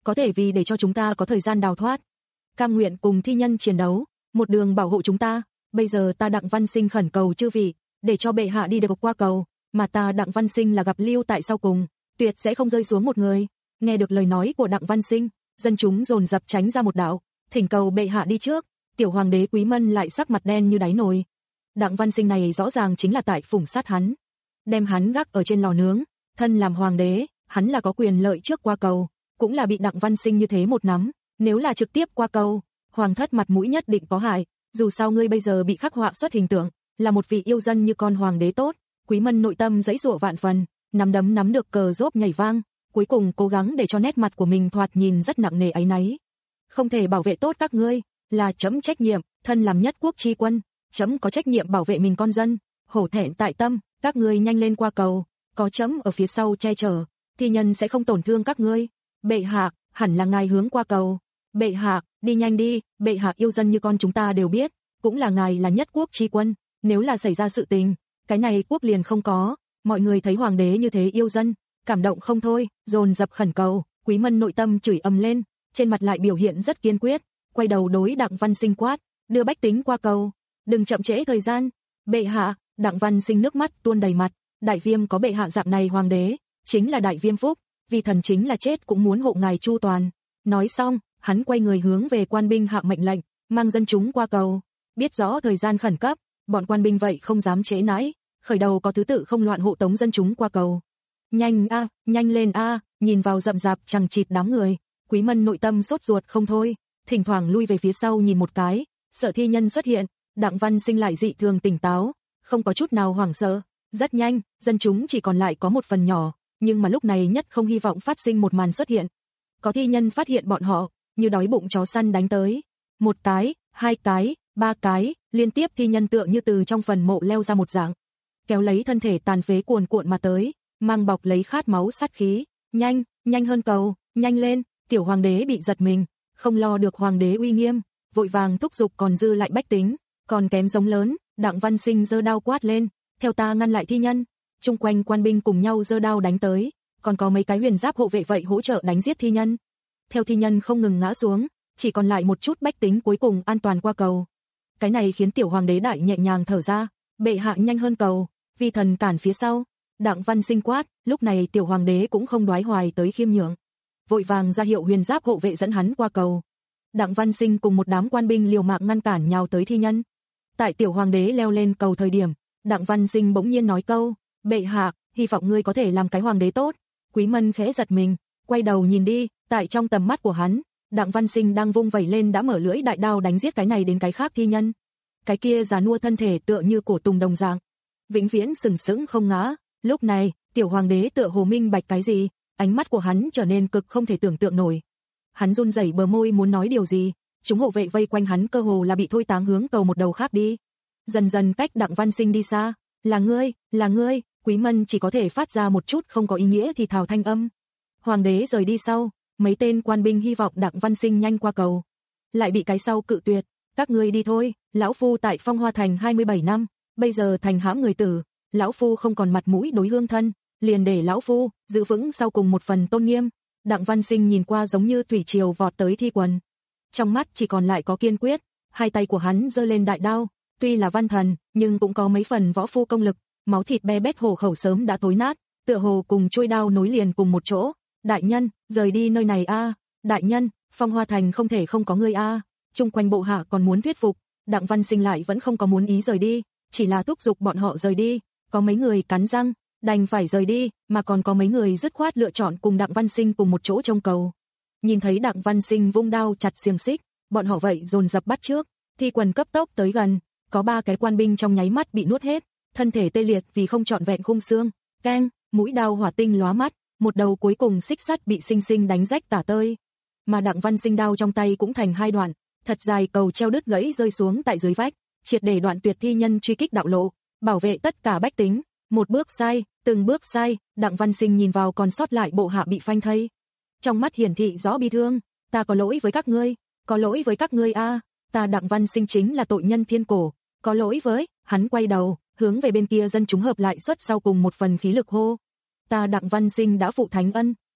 Speaker 2: có thể vì để cho chúng ta có thời gian đào thoát, cam nguyện cùng thi nhân chiến đấu, một đường bảo hộ chúng ta. Bây giờ ta Đặng Văn Sinh khẩn cầu chư vị, để cho bệ hạ đi được qua cầu, mà ta Đặng Văn Sinh là gặp lưu tại sau cùng, tuyệt sẽ không rơi xuống một người. Nghe được lời nói của Đặng Văn Sinh, dân chúng dồn dập tránh ra một đạo, thỉnh cầu bệ hạ đi trước. Tiểu hoàng đế Quý Mân lại sắc mặt đen như đáy nồi. Đặng Văn Sinh này rõ ràng chính là tại phủng sát hắn, đem hắn gác ở trên lò nướng, thân làm hoàng đế, hắn là có quyền lợi trước qua cầu, cũng là bị Đặng Văn Sinh như thế một nắm, nếu là trực tiếp qua cầu, hoàng thất mặt mũi nhất định có hại, dù sao ngươi bây giờ bị khắc họa xuất hình tượng, là một vị yêu dân như con hoàng đế tốt. Quý Mân nội tâm giãy giụa vạn phần, nắm đấm nắm được cờ rốp nhảy vang, cuối cùng cố gắng để cho nét mặt của mình thoạt nhìn rất nặng nề áy náy. Không thể bảo vệ tốt các ngươi, là chấm trách nhiệm, thân làm nhất quốc chi quân, chấm có trách nhiệm bảo vệ mình con dân, hổ thẹn tại tâm, các ngươi nhanh lên qua cầu, có chấm ở phía sau che chở, thi nhân sẽ không tổn thương các ngươi. Bệ hạ, hẳn là ngài hướng qua cầu. Bệ hạ, đi nhanh đi, bệ hạ yêu dân như con chúng ta đều biết, cũng là ngài là nhất quốc chi quân, nếu là xảy ra sự tình, cái này quốc liền không có. Mọi người thấy hoàng đế như thế yêu dân, cảm động không thôi, dồn dập khẩn cầu. Quý Mân nội tâm chửi ầm lên, trên mặt lại biểu hiện rất kiên quyết, quay đầu đối Đặng Văn Sinh quát, đưa bách tính qua cầu, đừng chậm trễ thời gian. Bệ hạ, Đặng Văn Sinh nước mắt tuôn đầy mặt, đại viêm có bệ hạ dạng này hoàng đế, chính là đại viêm phúc, vì thần chính là chết cũng muốn hộ ngài chu toàn. Nói xong, hắn quay người hướng về quan binh hạ mệnh lệnh, mang dân chúng qua cầu. Biết rõ thời gian khẩn cấp, bọn quan binh vậy không dám trễ nãi, khởi đầu có thứ tự không loạn hộ tống dân chúng qua cầu. Nhanh a, nhanh lên a, nhìn vào rậm rạp chằng chịt đám người, Quý Mân nội tâm sốt ruột không thôi, thỉnh thoảng lui về phía sau nhìn một cái, sợ thi nhân xuất hiện. Đặng Văn Sinh lại dị thường tỉnh táo, không có chút nào hoảng sợ. Rất nhanh, dân chúng chỉ còn lại có một phần nhỏ, nhưng mà lúc này nhất không hy vọng phát sinh một màn xuất hiện. Có thi nhân phát hiện bọn họ, như đói bụng chó săn đánh tới. Một cái, hai cái, ba cái, liên tiếp thi nhân tựa như từ trong phần mộ leo ra một dạng, kéo lấy thân thể tàn phế cuồn cuộn mà tới, mang bọc lấy khát máu sát khí. Nhanh, nhanh hơn cầu, nhanh lên. Tiểu hoàng đế bị giật mình, không lo được hoàng đế uy nghiêm, vội vàng thúc giục còn dư lại bách tính, còn kém giống lớn. Đặng Văn Sinh giơ đao quát lên, theo ta ngăn lại thi nhân. Chung quanh quan binh cùng nhau giơ đao đánh tới, còn có mấy cái huyền giáp hộ vệ vậy hỗ trợ đánh giết thi nhân. Theo thi nhân không ngừng ngã xuống, chỉ còn lại một chút bách tính cuối cùng an toàn qua cầu. Cái này khiến tiểu hoàng đế đại nhẹ nhàng thở ra, bệ hạ nhanh hơn cầu, vi thần cản phía sau. Đặng Văn Sinh quát, lúc này tiểu hoàng đế cũng không đoái hoài tới khiêm nhượng, vội vàng ra hiệu huyền giáp hộ vệ dẫn hắn qua cầu. Đặng Văn Sinh cùng một đám quan binh liều mạng ngăn cản nhào tới thi nhân. Tại tiểu hoàng đế leo lên cầu thời điểm, Đặng Văn Sinh bỗng nhiên nói câu, bệ hạ, hy vọng ngươi có thể làm cái hoàng đế tốt. Quý Mân khẽ giật mình, quay đầu nhìn đi, tại trong tầm mắt của hắn, Đặng Văn Sinh đang vung vẩy lên đã mở lưỡi đại đao đánh giết cái này đến cái khác thi nhân. Cái kia già nua thân thể tựa như cổ tùng đồng dạng, vĩnh viễn sừng sững không ngã. Lúc này, tiểu hoàng đế tựa hồ minh bạch cái gì, ánh mắt của hắn trở nên cực không thể tưởng tượng nổi. Hắn run rẩy bờ môi muốn nói điều gì, chúng hộ vệ vây quanh hắn cơ hồ là bị thôi táng hướng cầu một đầu khác đi. Dần dần cách Đặng Văn Sinh đi xa, là ngươi, là ngươi. Quý Mân chỉ có thể phát ra một chút không có ý nghĩa thì thào thanh âm. Hoàng đế rời đi sau, mấy tên quan binh hy vọng Đặng Văn Sinh nhanh qua cầu, lại bị cái sau cự tuyệt. Các ngươi đi thôi, lão phu tại Phong Hoa Thành hai mươi bảy năm, bây giờ thành hãm người tử, lão phu không còn mặt mũi đối hương thân, liền để lão phu giữ vững sau cùng một phần tôn nghiêm. Đặng Văn Sinh nhìn qua giống như thủy triều vọt tới thi quần, trong mắt chỉ còn lại có kiên quyết, hai tay của hắn giơ lên đại đao, tuy là văn thần, nhưng cũng có mấy phần võ phu công lực, máu thịt be bét hổ khẩu sớm đã thối nát, tựa hồ cùng chuôi đao nối liền cùng một chỗ. Đại nhân, rời đi nơi này a, đại nhân, Phong Hoa Thành không thể không có ngươi a. Chung quanh bộ hạ còn muốn thuyết phục, Đặng Văn Sinh lại vẫn không có muốn ý rời đi, chỉ là thúc giục bọn họ rời đi. Có mấy người cắn răng, đành phải rời đi, mà còn có mấy người dứt khoát lựa chọn cùng Đặng Văn Sinh cùng một chỗ trông cầu. Nhìn thấy Đặng Văn Sinh vung đao chặt xiềng xích, bọn họ vậy dồn dập bắt trước, thi quần cấp tốc tới gần, có ba cái quan binh trong nháy mắt bị nuốt hết, thân thể tê liệt vì không trọn vẹn khung xương, keng, mũi đao hỏa tinh lóa mắt, một đầu cuối cùng xích sắt bị sinh sinh đánh rách tả tơi. Mà Đặng Văn Sinh đao trong tay cũng thành hai đoạn, thật dài cầu treo đứt gãy rơi xuống tại dưới vách, triệt để đoạn tuyệt thi nhân truy kích đạo lộ, bảo vệ tất cả bách tính. Một bước sai, từng bước sai, Đặng Văn Sinh nhìn vào còn sót lại bộ hạ bị phanh thây, trong mắt hiển thị rõ bi thương. Ta có lỗi với các ngươi, có lỗi với các ngươi a, ta Đặng Văn Sinh chính là tội nhân thiên cổ, có lỗi với. Hắn quay đầu, hướng về bên kia dân chúng hợp lại xuất sau cùng một phần khí lực hô, ta Đặng Văn Sinh đã phụ thánh ân,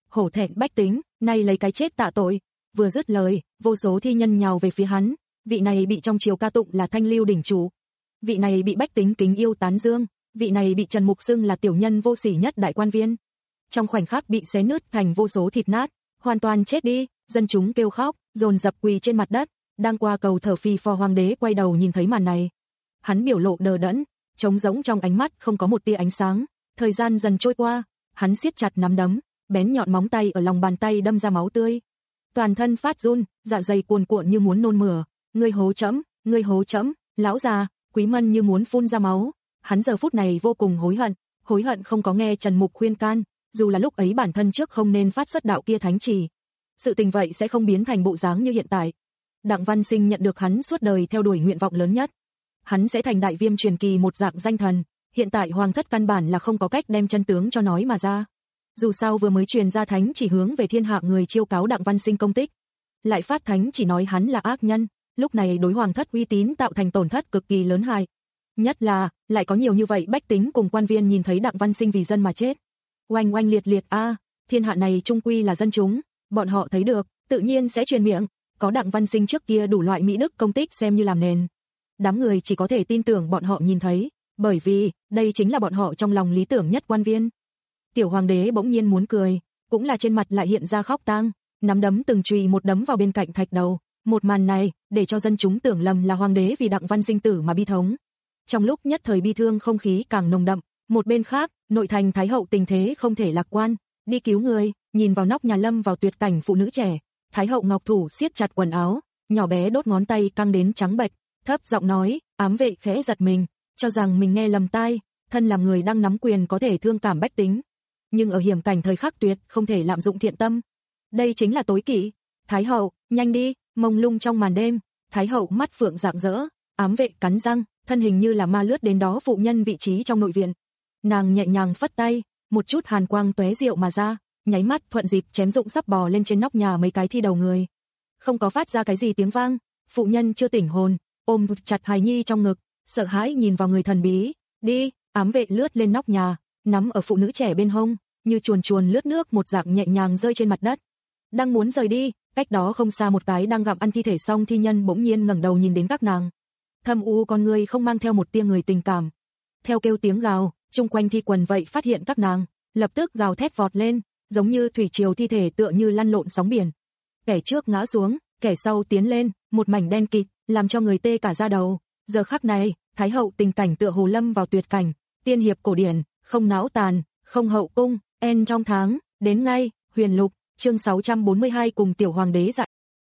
Speaker 2: hổ thẹn bách tính, nay lấy cái chết tạ tội. Vừa dứt lời, vô số thi nhân nhào về phía hắn, vị này bị trong triều ca tụng là thanh lưu đỉnh chủ, vị này bị bách tính kính yêu tán dương, vị này bị Trần Mục xưng là tiểu nhân vô sỉ nhất đại quan viên. Trong khoảnh khắc bị xé nứt thành vô số thịt nát, hoàn toàn chết đi, dân chúng kêu khóc, dồn dập quỳ trên mặt đất, đang qua cầu thở phì phò hoàng đế quay đầu nhìn thấy màn này. Hắn biểu lộ đờ đẫn, trống rỗng trong ánh mắt không có một tia ánh sáng, thời gian dần trôi qua, hắn siết chặt nắm đấm, bén nhọn móng tay ở lòng bàn tay đâm ra máu tươi. Toàn thân phát run, dạ dày cuồn cuộn như muốn nôn mửa, ngươi hố chấm, ngươi hố chấm, lão già, Quý Mân như muốn phun ra máu. Hắn giờ phút này vô cùng hối hận, hối hận không có nghe Trần Mục khuyên can, dù là lúc ấy bản thân trước không nên phát xuất đạo kia thánh chỉ. Sự tình vậy sẽ không biến thành bộ dáng như hiện tại. Đặng Văn Sinh nhận được hắn suốt đời theo đuổi nguyện vọng lớn nhất. Hắn sẽ thành đại viêm truyền kỳ một dạng danh thần, hiện tại hoàng thất căn bản là không có cách đem chân tướng cho nói mà ra. Dù sao vừa mới truyền ra thánh chỉ hướng về thiên hạ người chiêu cáo Đặng Văn Sinh công tích, lại phát thánh chỉ nói hắn là ác nhân, lúc này đối hoàng thất uy tín tạo thành tổn thất cực kỳ lớn hại. Nhất là, lại có nhiều như vậy bách tính cùng quan viên nhìn thấy Đặng Văn Sinh vì dân mà chết. Oanh oanh liệt liệt a, à, thiên hạ này trung quy là dân chúng, bọn họ thấy được, tự nhiên sẽ truyền miệng, có Đặng Văn Sinh trước kia đủ loại mỹ đức công tích xem như làm nền. Đám người chỉ có thể tin tưởng bọn họ nhìn thấy, bởi vì, đây chính là bọn họ trong lòng lý tưởng nhất quan viên. Tiểu hoàng đế bỗng nhiên muốn cười, cũng là trên mặt lại hiện ra khóc tang, nắm đấm từng chùy một đấm vào bên cạnh thạch đầu. Một màn này, để cho dân chúng tưởng lầm là hoàng đế vì Đặng Văn Sinh tử mà bi thống. Trong lúc nhất thời bi thương không khí càng nồng đậm, một bên khác, nội thành Thái hậu tình thế không thể lạc quan, đi cứu người, nhìn vào nóc nhà lâm vào tuyệt cảnh phụ nữ trẻ, Thái hậu ngọc thủ siết chặt quần áo, nhỏ bé đốt ngón tay căng đến trắng bệch, thấp giọng nói, ám vệ khẽ giật mình, cho rằng mình nghe lầm tai, thân làm người đang nắm quyền có thể thương cảm bách tính, nhưng ở hiểm cảnh thời khắc tuyệt không thể lạm dụng thiện tâm. Đây chính là tối kỵ. Thái hậu, nhanh đi, mông lung trong màn đêm, Thái hậu mắt phượng rạng rỡ, ám vệ cắn răng, thân hình như là ma lướt đến đó phụ nhân vị trí trong nội viện. Nàng nhẹ nhàng phất tay, một chút hàn quang tóe rượu mà ra, nháy mắt thuận dịp chém dụng sắp bò lên trên nóc nhà mấy cái thi đầu người. Không có phát ra cái gì tiếng vang, phụ nhân chưa tỉnh hồn, ôm chặt hài nhi trong ngực, sợ hãi nhìn vào người thần bí. Đi, ám vệ lướt lên nóc nhà, nắm ở phụ nữ trẻ bên hông, như chuồn chuồn lướt nước một dạng nhẹ nhàng rơi trên mặt đất. Đang muốn rời đi, cách đó không xa một cái đang gặm ăn thi thể xong thi nhân bỗng nhiên ngẩng đầu nhìn đến các nàng. Thâm u con người không mang theo một tia người tình cảm. Theo kêu tiếng gào, chung quanh thi quần vậy phát hiện các nàng, lập tức gào thét vọt lên, giống như thủy triều thi thể tựa như lăn lộn sóng biển. Kẻ trước ngã xuống, kẻ sau tiến lên, một mảnh đen kịt, làm cho người tê cả da đầu. Giờ khắc này, Thái hậu tình cảnh tựa hồ lâm vào tuyệt cảnh, tiên hiệp cổ điển, không não tàn, không hậu cung, en trong tháng, đến ngay, Huyền Lục, chương sáu trăm bốn mươi hai cùng tiểu hoàng đế dạy.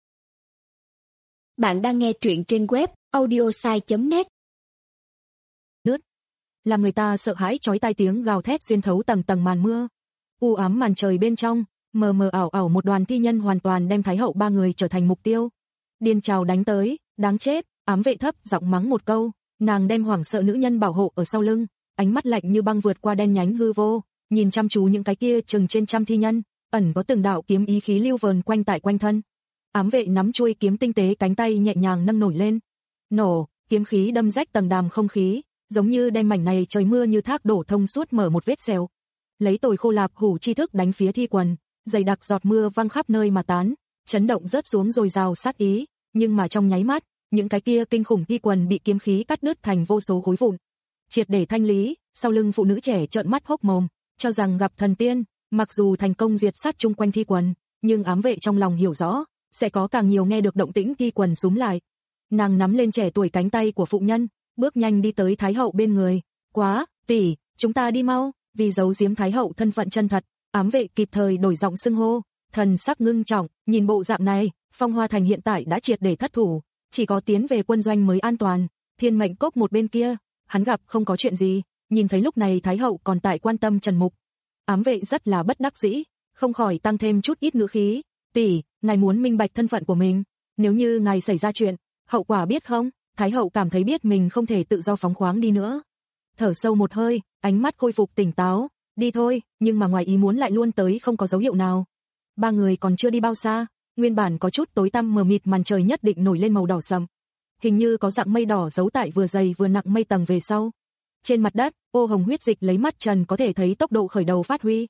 Speaker 3: Bạn đang nghe truyện trên web audiosai chấm net.
Speaker 2: Nứt, làm người ta sợ hãi chói tai tiếng gào thét xuyên thấu tầng tầng màn mưa. U ám màn trời bên trong, mờ mờ ảo ảo một đoàn thi nhân hoàn toàn đem Thái hậu ba người trở thành mục tiêu. Điên trào đánh tới, đáng chết, ám vệ thấp giọng mắng một câu, nàng đem hoảng sợ nữ nhân bảo hộ ở sau lưng, ánh mắt lạnh như băng vượt qua đen nhánh hư vô, nhìn chăm chú những cái kia chừng trên trăm thi nhân, ẩn có từng đạo kiếm ý khí lưu vờn quanh tại quanh thân. Ám vệ nắm chuôi kiếm tinh tế cánh tay nhẹ nhàng nâng nổi lên. Nổ, kiếm khí đâm rách tầng đàm không khí, giống như đem mảnh này trời mưa như thác đổ thông suốt mở một vết xẻo. Lấy tồi khô lạp hủ chi thức đánh phía thi quần, dày đặc giọt mưa văng khắp nơi mà tán, chấn động rớt xuống rồi rào sát ý, nhưng mà trong nháy mắt, những cái kia kinh khủng thi quần bị kiếm khí cắt đứt thành vô số khối vụn. Triệt để thanh lý, sau lưng phụ nữ trẻ trợn mắt hốc mồm, cho rằng gặp thần tiên, mặc dù thành công diệt sát chung quanh thi quần, nhưng ám vệ trong lòng hiểu rõ, sẽ có càng nhiều nghe được động tĩnh thi quần xúm lại. Nàng nắm lên trẻ tuổi cánh tay của phụ nhân, bước nhanh đi tới Thái hậu bên người. Quá, tỷ, chúng ta đi mau, vì giấu giếm Thái hậu thân phận chân thật, ám vệ kịp thời đổi giọng xưng hô, thần sắc ngưng trọng, nhìn bộ dạng này, Phong Hoa Thành hiện tại đã triệt để thất thủ, chỉ có tiến về quân doanh mới an toàn. Thiên Mệnh Cốc một bên kia, hắn gặp không có chuyện gì, nhìn thấy lúc này Thái hậu còn tại quan tâm Trần Mục. Ám vệ rất là bất đắc dĩ, không khỏi tăng thêm chút ít ngữ khí, tỷ, ngài muốn minh bạch thân phận của mình, nếu như ngài xảy ra chuyện, hậu quả biết không? Thái hậu cảm thấy biết mình không thể tự do phóng khoáng đi nữa. Thở sâu một hơi, ánh mắt khôi phục tỉnh táo, đi thôi, nhưng mà ngoài ý muốn lại luôn tới không có dấu hiệu nào. Ba người còn chưa đi bao xa, nguyên bản có chút tối tăm mờ mịt màn trời nhất định nổi lên màu đỏ sẫm. Hình như có dạng mây đỏ giấu tại vừa dày vừa nặng mây tầng về sau. Trên mặt đất, ô hồng huyết dịch lấy mắt trần có thể thấy tốc độ khởi đầu phát huy.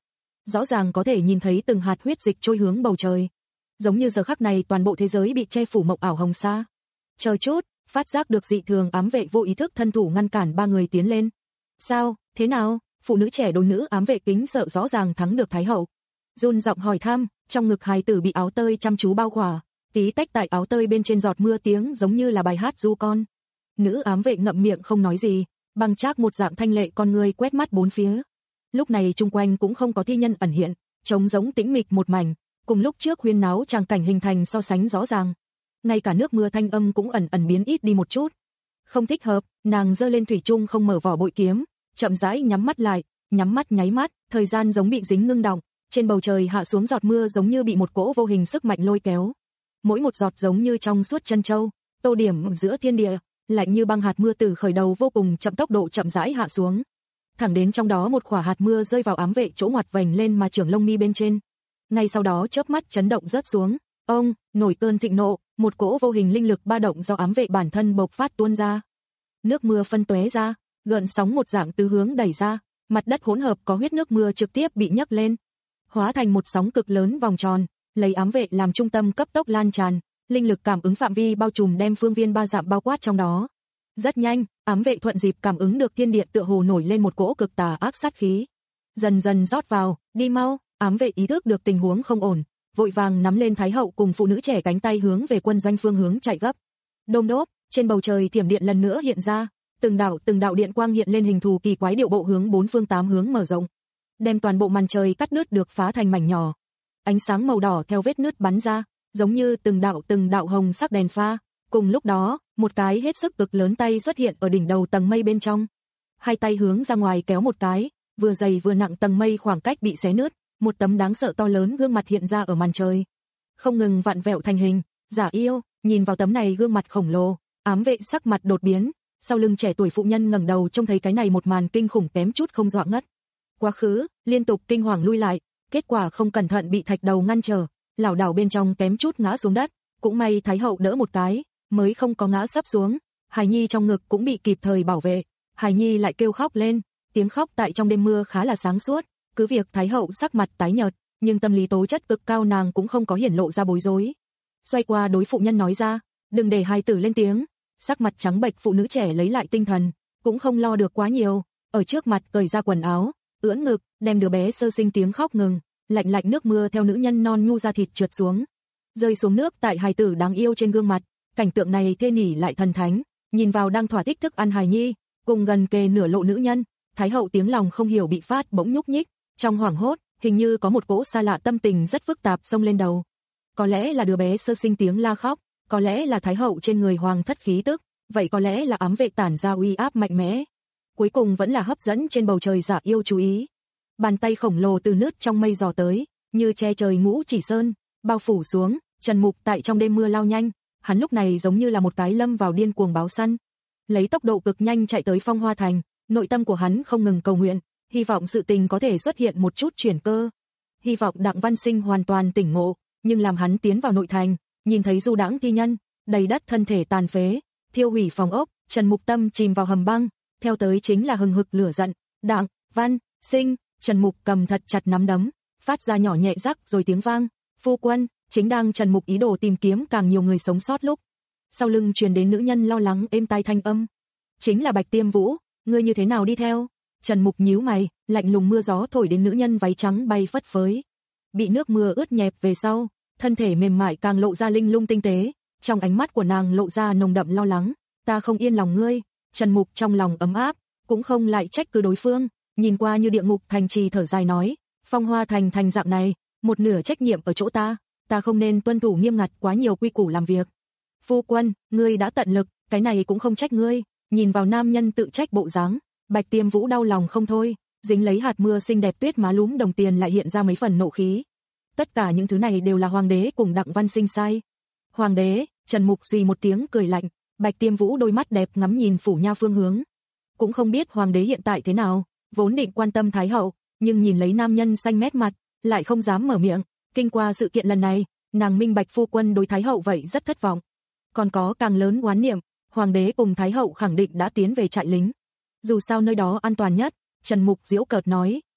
Speaker 2: rõ ràng có thể nhìn thấy từng hạt huyết dịch trôi hướng bầu trời. Giống như giờ khắc này toàn bộ thế giới bị che phủ mộng ảo hồng sa. Chờ chút, phát giác được dị thường, ám vệ vô ý thức thân thủ ngăn cản ba người tiến lên. Sao, thế nào? Phụ nữ trẻ đôi nữ ám vệ kính sợ rõ ràng thắng được Thái hậu. Run giọng hỏi thăm, trong ngực hài tử bị áo tơi chăm chú bao khỏa, tí tách tại áo tơi bên trên giọt mưa tiếng giống như là bài hát du con. Nữ ám vệ ngậm miệng không nói gì, băng trác một dạng thanh lệ con người quét mắt bốn phía. Lúc này chung quanh cũng không có thi nhân ẩn hiện, trống giống tĩnh mịch một mảnh, cùng lúc trước huyên náo tràng cảnh hình thành so sánh rõ ràng. Ngay cả nước mưa thanh âm cũng ẩn ẩn biến ít đi một chút. Không thích hợp, nàng giơ lên thủy chung không mở vỏ bội kiếm, chậm rãi nhắm mắt lại, nhắm mắt nháy mắt, thời gian giống bị dính ngưng đọng, trên bầu trời hạ xuống giọt mưa giống như bị một cỗ vô hình sức mạnh lôi kéo. Mỗi một giọt giống như trong suốt chân châu, tô điểm giữa thiên địa, lạnh như băng hạt mưa từ khởi đầu vô cùng chậm tốc độ chậm rãi hạ xuống. Thẳng đến trong đó một khỏa hạt mưa rơi vào ám vệ chỗ ngoặt vành lên mà trưởng lông mi bên trên. Ngay sau đó chớp mắt chấn động rớt xuống. Ông, nổi cơn thịnh nộ, một cỗ vô hình linh lực ba động do ám vệ bản thân bộc phát tuôn ra. Nước mưa phân tóe ra, gợn sóng một dạng tứ hướng đẩy ra, mặt đất hỗn hợp có huyết nước mưa trực tiếp bị nhấc lên, hóa thành một sóng cực lớn vòng tròn, lấy ám vệ làm trung tâm cấp tốc lan tràn, linh lực cảm ứng phạm vi bao trùm đem phương viên ba dặm bao quát trong đó. Rất nhanh, ám vệ thuận dịp cảm ứng được thiên địa tựa hồ nổi lên một cỗ cực tà ác sát khí. Dần dần rót vào, đi mau, ám vệ ý thức được tình huống không ổn, vội vàng nắm lên Thái hậu cùng phụ nữ trẻ cánh tay hướng về quân doanh phương hướng chạy gấp. Đôm đốp, trên bầu trời thiểm điện lần nữa hiện ra, từng đạo từng đạo điện quang hiện lên hình thù kỳ quái điệu bộ hướng bốn phương tám hướng mở rộng, đem toàn bộ màn trời cắt đứt được phá thành mảnh nhỏ. Ánh sáng màu đỏ theo vết nứt bắn ra, giống như từng đạo từng đạo hồng sắc đèn pha. Cùng lúc đó, một cái hết sức cực lớn tay xuất hiện ở đỉnh đầu tầng mây bên trong. Hai tay hướng ra ngoài kéo một cái, vừa dày vừa nặng tầng mây khoảng cách bị xé nứt, một tấm đáng sợ to lớn gương mặt hiện ra ở màn trời. Không ngừng vặn vẹo thành hình, giả yêu, nhìn vào tấm này gương mặt khổng lồ, ám vệ sắc mặt đột biến, sau lưng trẻ tuổi phụ nhân ngẩng đầu trông thấy cái này một màn kinh khủng kém chút không dọa ngất. Quá khứ, liên tục kinh hoàng lui lại, kết quả không cẩn thận bị thạch đầu ngăn trở, lảo đảo bên trong kém chút ngã xuống đất, cũng may Thái hậu đỡ một cái, mới không có ngã sấp xuống. Hài nhi trong ngực cũng bị kịp thời bảo vệ, hài nhi lại kêu khóc lên, tiếng khóc tại trong đêm mưa khá là sáng suốt, cứ việc Thái hậu sắc mặt tái nhợt, nhưng tâm lý tố chất cực cao nàng cũng không có hiển lộ ra bối rối. Xoay qua đối phụ nhân nói ra, đừng để hài tử lên tiếng. Sắc mặt trắng bệch phụ nữ trẻ lấy lại tinh thần, cũng không lo được quá nhiều, ở trước mặt cởi ra quần áo, ưỡn ngực, đem đứa bé sơ sinh tiếng khóc ngừng, lạnh lạnh nước mưa theo nữ nhân non nhu ra thịt trượt xuống, rơi xuống nước tại hài tử đáng yêu trên gương mặt. Cảnh tượng này thê nỉ lại thần thánh, nhìn vào đang thỏa thích thức ăn hài nhi, cùng gần kề nửa lộ nữ nhân, Thái hậu tiếng lòng không hiểu bị phát bỗng nhúc nhích, trong hoảng hốt, hình như có một cỗ xa lạ tâm tình rất phức tạp xông lên đầu. Có lẽ là đứa bé sơ sinh tiếng la khóc, có lẽ là Thái hậu trên người hoàng thất khí tức, vậy có lẽ là ám vệ tản ra uy áp mạnh mẽ. Cuối cùng vẫn là hấp dẫn trên bầu trời giả yêu chú ý. Bàn tay khổng lồ từ nứt trong mây dò tới, như che trời ngũ chỉ sơn, bao phủ xuống. Trần Mục tại trong đêm mưa lao nhanh, hắn lúc này giống như là một cái lâm vào điên cuồng báo săn, lấy tốc độ cực nhanh chạy tới Phong Hoa Thành. Nội tâm của hắn không ngừng cầu nguyện, hy vọng sự tình có thể xuất hiện một chút chuyển cơ, hy vọng Đặng Văn Sinh hoàn toàn tỉnh ngộ. Nhưng làm hắn tiến vào nội thành, nhìn thấy du đãng thi nhân, đầy đất thân thể tàn phế, thiêu hủy phòng ốc, Trần Mục tâm chìm vào hầm băng, theo tới chính là hừng hực lửa giận. Đặng Văn Sinh, Trần Mục cầm thật chặt nắm đấm, phát ra nhỏ nhẹ rắc rồi tiếng vang. Phu quân, chính đang Trần Mục ý đồ tìm kiếm càng nhiều người sống sót lúc, sau lưng truyền đến nữ nhân lo lắng êm tai thanh âm. Chính là Bạch Tiêm Vũ, ngươi như thế nào đi theo? Trần Mục nhíu mày, lạnh lùng mưa gió thổi đến nữ nhân váy trắng bay phất phới, bị nước mưa ướt nhẹp về sau, thân thể mềm mại càng lộ ra linh lung tinh tế, trong ánh mắt của nàng lộ ra nồng đậm lo lắng. Ta không yên lòng ngươi. Trần Mục trong lòng ấm áp, cũng không lại trách cứ đối phương, nhìn qua như địa ngục thành trì thở dài nói, Phong Hoa Thành thành dạng này, một nửa trách nhiệm ở chỗ ta, ta không nên tuân thủ nghiêm ngặt quá nhiều quy củ làm việc. Phu quân, ngươi đã tận lực, cái này cũng không trách ngươi. Nhìn vào nam nhân tự trách bộ dáng, Bạch Tiêm Vũ đau lòng không thôi, dính lấy hạt mưa xinh đẹp tuyết má lúm đồng tiền lại hiện ra mấy phần nộ khí. Tất cả những thứ này đều là hoàng đế cùng Đặng Văn Sinh sai. Hoàng đế, Trần Mục xì một tiếng cười lạnh, Bạch Tiêm Vũ đôi mắt đẹp ngắm nhìn phủ nha phương hướng. Cũng không biết hoàng đế hiện tại thế nào, vốn định quan tâm Thái hậu, nhưng nhìn lấy nam nhân xanh mét mặt, lại không dám mở miệng. Kinh qua sự kiện lần này, nàng minh bạch phu quân đối Thái hậu vậy rất thất vọng. Còn có càng lớn oán niệm, hoàng đế cùng Thái hậu khẳng định đã tiến về trại lính. Dù sao nơi đó an toàn nhất, Trần Mục giễu cợt nói,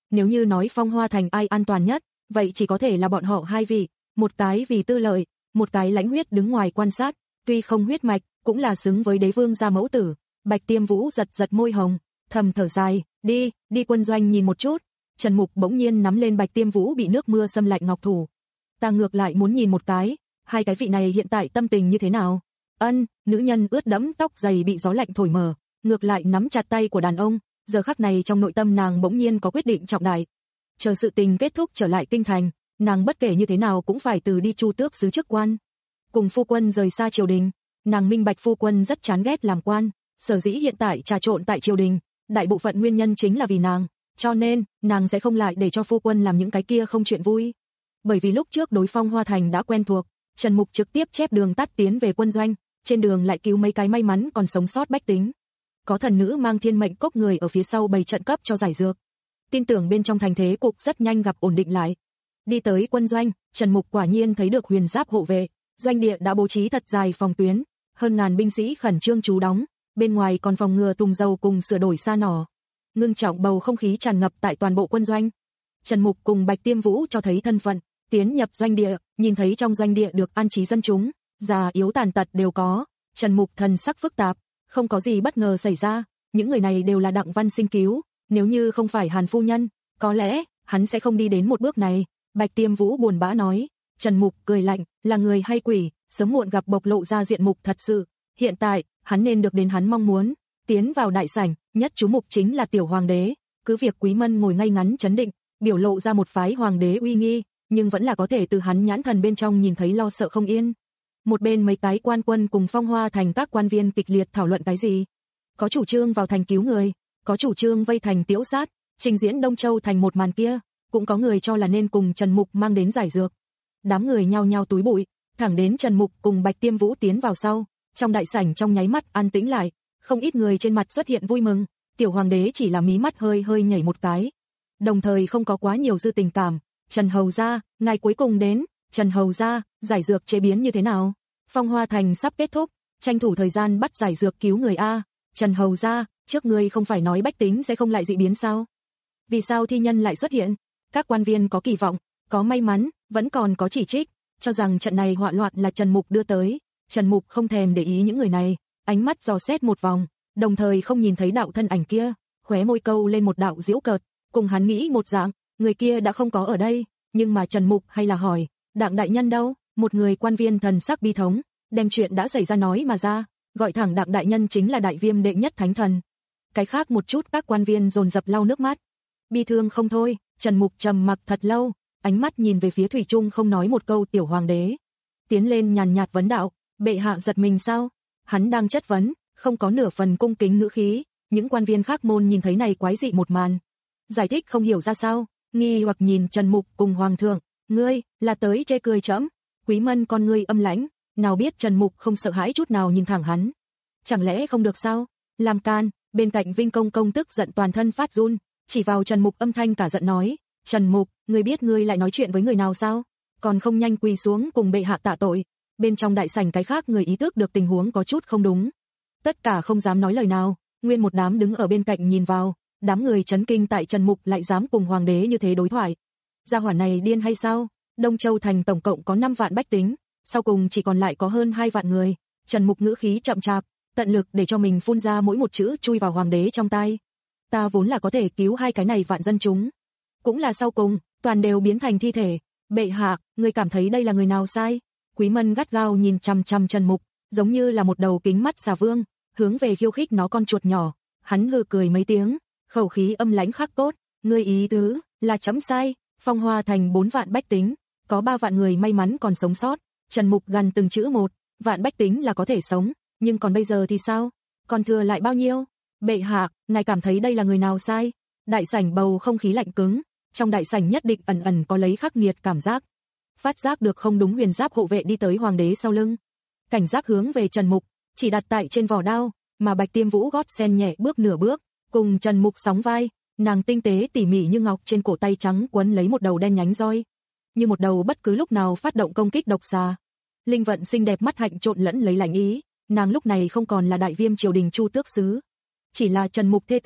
Speaker 2: nếu như nói Phong Hoa Thành ai an toàn nhất, vậy chỉ có thể là bọn họ hai vị, một cái vì tư lợi, một cái lãnh huyết đứng ngoài quan sát, tuy không huyết mạch, cũng là xứng với đế vương gia mẫu tử. Bạch Tiêm Vũ giật giật môi hồng, thầm thở dài, đi, đi quân doanh nhìn một chút. Trần Mục bỗng nhiên nắm lên Bạch Tiêm Vũ bị nước mưa xâm lạnh ngọc thủ. Ta ngược lại muốn nhìn một cái, hai cái vị này hiện tại tâm tình như thế nào? Ân, nữ nhân ướt đẫm tóc dày bị gió lạnh thổi mờ, ngược lại nắm chặt tay của đàn ông, giờ khắc này trong nội tâm nàng bỗng nhiên có quyết định trọng đại. Chờ sự tình kết thúc trở lại kinh thành, nàng bất kể như thế nào cũng phải từ đi Chu Tước sứ chức quan. Cùng phu quân rời xa triều đình, nàng minh bạch phu quân rất chán ghét làm quan, sở dĩ hiện tại trà trộn tại triều đình, đại bộ phận nguyên nhân chính là vì nàng, cho nên nàng sẽ không lại để cho phu quân làm những cái kia không chuyện vui. Bởi vì lúc trước đối Phong Hoa Thành đã quen thuộc, Trần Mục trực tiếp chép đường tắt tiến về quân doanh, trên đường lại cứu mấy cái may mắn còn sống sót bách tính. Có thần nữ mang thiên mệnh cốc người ở phía sau bày trận cấp cho giải dược. Tin tưởng bên trong thành thế cục rất nhanh gặp ổn định lại. Đi tới quân doanh, Trần Mục quả nhiên thấy được huyền giáp hộ vệ, doanh địa đã bố trí thật dài phòng tuyến, hơn ngàn binh sĩ khẩn trương trú đóng, bên ngoài còn phòng ngừa tùng dầu cùng sửa đổi sa nỏ. Ngưng trọng bầu không khí tràn ngập tại toàn bộ quân doanh. Trần Mục cùng Bạch Tiêm Vũ cho thấy thân phận, tiến nhập doanh địa, nhìn thấy trong doanh địa được an trí dân chúng, già yếu tàn tật đều có. Trần Mục thần sắc phức tạp, không có gì bất ngờ xảy ra, những người này đều là Đặng Văn Sinh cứu, nếu như không phải Hàn phu nhân, có lẽ hắn sẽ không đi đến một bước này. Bạch Tiêm Vũ buồn bã nói. Trần Mục cười lạnh, là người hay quỷ, sớm muộn gặp bộc lộ ra diện mục thật sự. Hiện tại, hắn nên được đến hắn mong muốn. Tiến vào đại sảnh, nhất chú mục chính là tiểu hoàng đế. Cứ việc Quý Mân ngồi ngay ngắn trấn định, biểu lộ ra một phái hoàng đế uy nghi, nhưng vẫn là có thể từ hắn nhãn thần bên trong nhìn thấy lo sợ không yên. Một bên mấy cái quan quân cùng Phong Hoa Thành các quan viên kịch liệt thảo luận cái gì. Có chủ trương vào thành cứu người, có chủ trương vây thành tiễu sát, trình diễn Đông Châu thành một màn kia, cũng có người cho là nên cùng Trần Mục mang đến giải dược. Đám người nhao nhao túi bụi, thẳng đến Trần Mục cùng Bạch Tiêm Vũ tiến vào sau, trong đại sảnh trong nháy mắt an tĩnh lại, không ít người trên mặt xuất hiện vui mừng, tiểu hoàng đế chỉ là mí mắt hơi hơi nhảy một cái. Đồng thời không có quá nhiều dư tình cảm, Trần hầu gia, ngày cuối cùng đến, Trần hầu gia, giải dược chế biến như thế nào? Phong Hoa Thành sắp kết thúc, tranh thủ thời gian bắt giải dược cứu người a. Trần hầu gia, trước ngươi không phải nói bách tính sẽ không lại dị biến sao? Vì sao thi nhân lại xuất hiện? Các quan viên có kỳ vọng, có may mắn, vẫn còn có chỉ trích, cho rằng trận này họa loạn là Trần Mục đưa tới. Trần Mục không thèm để ý những người này, ánh mắt dò xét một vòng, đồng thời không nhìn thấy đạo thân ảnh kia, khóe môi câu lên một đạo giễu cợt, cùng hắn nghĩ một dạng, người kia đã không có ở đây, nhưng mà Trần Mục hay là hỏi, Đặng đại nhân đâu? Một người quan viên thần sắc bi thống, đem chuyện đã xảy ra nói mà ra, gọi thẳng Đặng đại nhân chính là đại viêm đệ nhất thánh thần. Cái khác một chút các quan viên dồn dập lau nước mắt, bi thương không thôi. Trần Mục trầm mặc thật lâu, ánh mắt nhìn về phía thủy chung không nói một câu tiểu hoàng đế, tiến lên nhàn nhạt vấn đạo, bệ hạ giật mình sao? Hắn đang chất vấn, không có nửa phần cung kính ngữ khí. Những quan viên khác môn nhìn thấy này quái dị một màn, giải thích không hiểu ra sao, nghi hoặc nhìn Trần Mục cùng hoàng thượng, ngươi là tới chê cười trẫm? Quý Mân con ngươi âm lãnh, nào biết Trần Mục không sợ hãi chút nào nhìn thẳng hắn, chẳng lẽ không được sao? Làm can. Bên cạnh Vinh công công tức giận toàn thân phát run, chỉ vào Trần Mục âm thanh cả giận nói, Trần Mục, ngươi biết ngươi lại nói chuyện với người nào sao? Còn không nhanh quỳ xuống cùng bệ hạ tạ tội. Bên trong đại sảnh cái khác người ý thức được tình huống có chút không đúng, tất cả không dám nói lời nào, nguyên một đám đứng ở bên cạnh nhìn vào, đám người chấn kinh tại Trần Mục lại dám cùng hoàng đế như thế đối thoại. Gia hỏa này điên hay sao? Đông Châu thành tổng cộng có năm vạn bách tính, sau cùng chỉ còn lại có hơn hai vạn người. Trần Mục ngữ khí chậm chạp, tận lực để cho mình phun ra mỗi một chữ chui vào hoàng đế trong tai. Ta vốn là có thể cứu hai cái này vạn dân chúng, cũng là sau cùng, toàn đều biến thành thi thể. Bệ hạ, người cảm thấy đây là người nào sai? Quý Mân gắt gao nhìn chằm chằm Trần Mục, giống như là một đầu kính mắt xà vương, hướng về khiêu khích nó con chuột nhỏ. Hắn hừ cười mấy tiếng, khẩu khí âm lãnh khắc cốt, ngươi ý tứ là chấm sai. Phong Hoa thành bốn vạn bách tính, có ba vạn người may mắn còn sống sót. Trần Mục gằn từng chữ một, vạn bách tính là có thể sống, nhưng còn bây giờ thì sao? Còn thừa lại bao nhiêu? Bệ hạ, ngài cảm thấy đây là người nào sai? Đại sảnh bầu không khí lạnh cứng, trong đại sảnh nhất định ẩn ẩn có lấy khắc nghiệt cảm giác. Phát giác được không đúng, huyền giáp hộ vệ đi tới hoàng đế sau lưng, cảnh giác hướng về Trần Mục, chỉ đặt tại trên vỏ đao, mà Bạch Tiêm Vũ gót sen nhẹ bước nửa bước, cùng Trần Mục sóng vai, nàng tinh tế tỉ mỉ như ngọc, trên cổ tay trắng quấn lấy một đầu đen nhánh roi, như một đầu bất cứ lúc nào phát động công kích độc xà. Linh vận xinh đẹp mắt hạnh trộn lẫn lấy lạnh ý, nàng lúc này không còn là đại viêm triều đình Chu Tước sứ, chỉ là Trần Mục thê tử,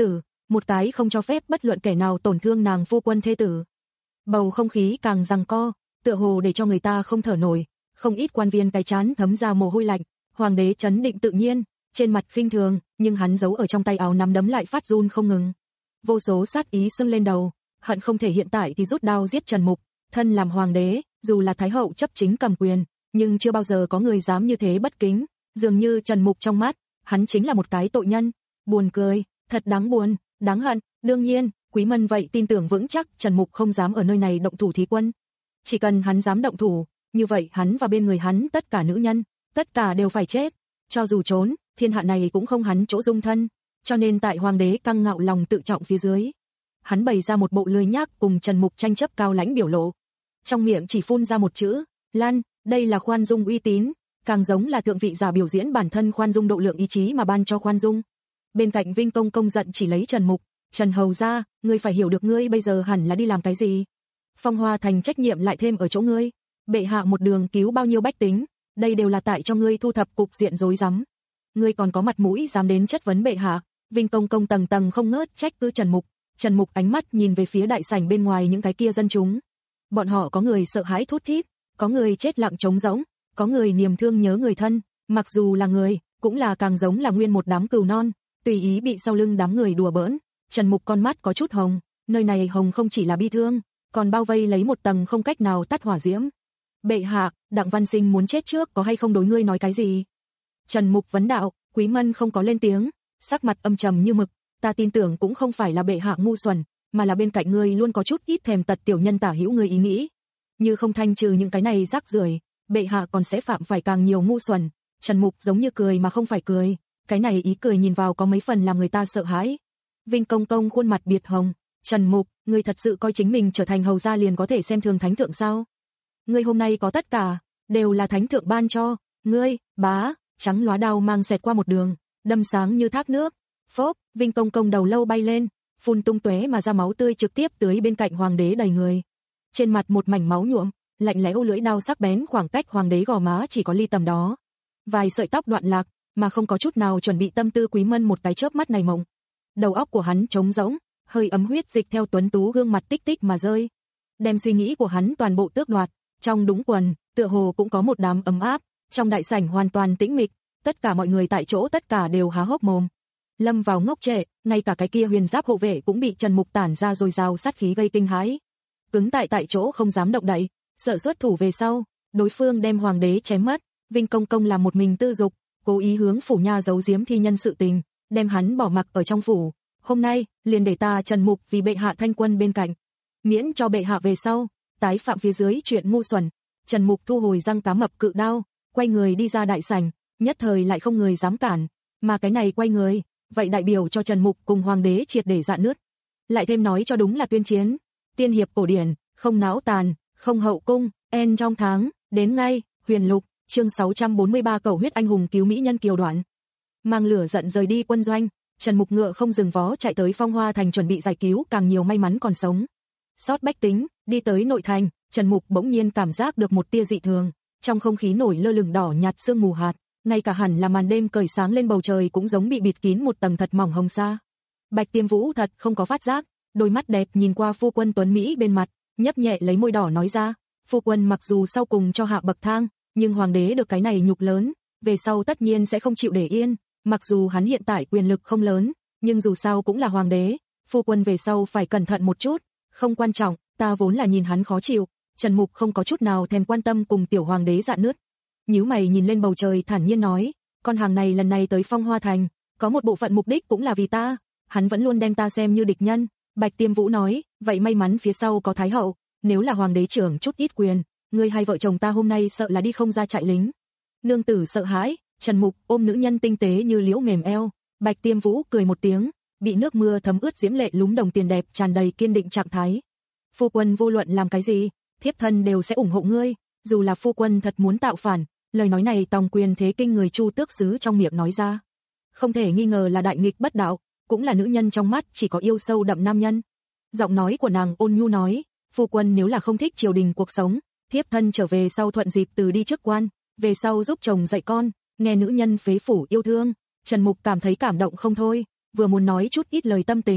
Speaker 2: một cái không cho phép bất luận kẻ nào tổn thương nàng phu quân thê tử. Bầu không khí càng giằng co, tựa hồ để cho người ta không thở nổi, không ít quan viên cái chán thấm ra mồ hôi lạnh. Hoàng đế trấn định tự nhiên, trên mặt khinh thường, nhưng hắn giấu ở trong tay áo nắm đấm lại phát run không ngừng. Vô số sát ý sưng lên đầu, hận không thể hiện tại thì rút đao giết Trần Mục. Thân làm hoàng đế, dù là thái hậu chấp chính cầm quyền, nhưng chưa bao giờ có người dám như thế bất kính. Dường như Trần Mục trong mắt, hắn chính là một cái tội nhân. Buồn cười, thật đáng buồn, đáng hận. Đương nhiên, Quý Mân vậy tin tưởng vững chắc Trần Mục không dám ở nơi này động thủ thí quân. Chỉ cần hắn dám động thủ, như vậy hắn và bên người hắn tất cả nữ nhân, tất cả đều phải chết. Cho dù trốn, thiên hạ này cũng không hắn chỗ dung thân. Cho nên tại hoàng đế căng ngạo lòng tự trọng phía dưới, hắn bày ra một bộ lười nhác cùng Trần Mục tranh chấp cao lãnh biểu lộ. Trong miệng chỉ phun ra một chữ, Lan, đây là khoan dung uy tín, càng giống là thượng vị giả biểu diễn bản thân khoan dung độ lượng ý chí mà ban cho khoan dung. Bên cạnh Vinh Công Công giận chỉ lấy Trần Mục, Trần hầu gia, ngươi phải hiểu được ngươi bây giờ hẳn là đi làm cái gì. Phong Hoa Thành trách nhiệm lại thêm ở chỗ ngươi, bệ hạ một đường cứu bao nhiêu bách tính, đây đều là tại cho ngươi thu thập cục diện rối rắm. Ngươi còn có mặt mũi dám đến chất vấn bệ hạ? Vinh Công Công tầng tầng không ngớt trách cứ Trần Mục. Trần Mục ánh mắt nhìn về phía đại sảnh bên ngoài những cái kia dân chúng. Bọn họ có người sợ hãi thút thít, có người chết lặng trống rỗng, có người niềm thương nhớ người thân, mặc dù là người, cũng là càng giống là nguyên một đám cừu non, tùy ý bị sau lưng đám người đùa bỡn. Trần Mục con mắt có chút hồng, nơi này hồng không chỉ là bi thương, còn bao vây lấy một tầng không cách nào tắt hỏa diễm. Bệ hạ, Đặng Văn Sinh muốn chết trước có hay không đối ngươi nói cái gì? Trần Mục vấn đạo. Quý Mân không có lên tiếng, sắc mặt âm trầm như mực. Ta tin tưởng cũng không phải là bệ hạ ngu xuẩn, mà là bên cạnh ngươi luôn có chút ít thèm tật tiểu nhân tả hữu ngươi ý nghĩ. Như không thanh trừ những cái này rác rưởi, bệ hạ còn sẽ phạm phải càng nhiều ngu xuẩn. Trần Mục giống như cười mà không phải cười, cái này ý cười nhìn vào có mấy phần làm người ta sợ hãi. Vinh Công Công khuôn mặt biệt hồng. Trần Mục, ngươi thật sự coi chính mình trở thành hầu gia liền có thể xem thường thánh thượng sao? Ngươi hôm nay có tất cả, đều là thánh thượng ban cho. Ngươi, bá, trắng lóa đao mang xẹt qua một đường, đâm sáng như thác nước. Phốp, Vinh Công Công đầu lâu bay lên, phun tung tóe mà ra máu tươi trực tiếp tưới bên cạnh hoàng đế đầy người. Trên mặt một mảnh máu nhuộm, lạnh lẽo lưỡi đao sắc bén khoảng cách hoàng đế gò má chỉ có ly tầm đó. Vài sợi tóc đoạn lạc, mà không có chút nào chuẩn bị tâm tư Quý Mân một cái chớp mắt này mộng. Đầu óc của hắn trống rỗng, hơi ấm huyết dịch theo tuấn tú gương mặt tích tích mà rơi, đem suy nghĩ của hắn toàn bộ tước đoạt. Trong đúng quần, tựa hồ cũng có một đám ấm áp, trong đại sảnh hoàn toàn tĩnh mịch, tất cả mọi người tại chỗ tất cả đều há hốc mồm. Lâm vào ngốc trệ, ngay cả cái kia huyền giáp hộ vệ cũng bị Trần Mục tản ra dồi dào sát khí gây kinh hãi. Cứng tại tại chỗ không dám động đậy, sợ xuất thủ về sau, đối phương đem hoàng đế chém mất. Vinh Công Công làm một mình tư dục, cố ý hướng phủ nha giấu giếm thi nhân sự tình, đem hắn bỏ mặc ở trong phủ. Hôm nay, liền để ta Trần Mục vì bệ hạ thanh quân bên cạnh, miễn cho bệ hạ về sau tái phạm phía dưới chuyện ngu xuẩn. Trần Mục thu hồi răng cá mập cự đao, quay người đi ra đại sảnh, nhất thời lại không người dám cản, mà cái này quay người, vậy đại biểu cho Trần Mục cùng hoàng đế triệt để rạn nứt. Lại thêm nói cho đúng là tuyên chiến, tiên hiệp cổ điển, không náo tàn, không hậu cung, en trong tháng, đến ngay, Huyền Lục, chương sáu trăm bốn mươi ba cầu huyết anh hùng cứu mỹ nhân kiều đoạn. Mang lửa giận rời đi quân doanh, Trần Mục ngựa không dừng vó chạy tới Phong Hoa Thành chuẩn bị giải cứu càng nhiều may mắn còn sống sót bách tính. Đi tới nội thành, Trần Mục bỗng nhiên cảm giác được một tia dị thường, trong không khí nổi lơ lửng đỏ nhạt sương mù hạt, ngay cả hẳn là màn đêm cởi sáng lên bầu trời cũng giống bị bịt kín một tầng thật mỏng hồng sa. Bạch Tiêm Vũ thật không có phát giác, đôi mắt đẹp nhìn qua phu quân tuấn mỹ bên mặt, nhấp nhẹ lấy môi đỏ nói ra, phu quân mặc dù sau cùng cho hạ bậc thang, nhưng hoàng đế được cái này nhục lớn, về sau tất nhiên sẽ không chịu để yên, mặc dù hắn hiện tại quyền lực không lớn, nhưng dù sao cũng là hoàng đế, phu quân về sau phải cẩn thận một chút, không quan trọng, ta vốn là nhìn hắn khó chịu. Trần Mục không có chút nào thèm quan tâm cùng tiểu hoàng đế dạn nứt, nhíu mày nhìn lên bầu trời thản nhiên nói, con hàng này lần này tới Phong Hoa Thành, có một bộ phận mục đích cũng là vì ta, hắn vẫn luôn đem ta xem như địch nhân. Bạch Tiêm Vũ nói, vậy may mắn phía sau có thái hậu, nếu là hoàng đế trưởng chút ít quyền, ngươi hai vợ chồng ta hôm nay sợ là đi không ra trại lính. Nương tử sợ hãi, Trần Mục ôm nữ nhân tinh tế như liễu mềm eo, Bạch Tiêm Vũ cười một tiếng, bị nước mưa thấm ướt diễm lệ lúm đồng tiền đẹp tràn đầy kiên định trạng thái. Phu quân vô luận làm cái gì, thiếp thân đều sẽ ủng hộ ngươi, dù là phu quân thật muốn tạo phản. Lời nói này tòng quyền thế kinh người Chu Tước Sứ trong miệng nói ra, không thể nghi ngờ là đại nghịch bất đạo, cũng là nữ nhân trong mắt chỉ có yêu sâu đậm nam nhân. Giọng nói của nàng ôn nhu nói, phu quân nếu là không thích triều đình cuộc sống, thiếp thân trở về sau thuận dịp từ đi trước quan, về sau giúp chồng dạy con, nghe nữ nhân phế phủ yêu thương. Trần Mục cảm thấy cảm động không thôi, vừa muốn nói chút ít lời tâm tình,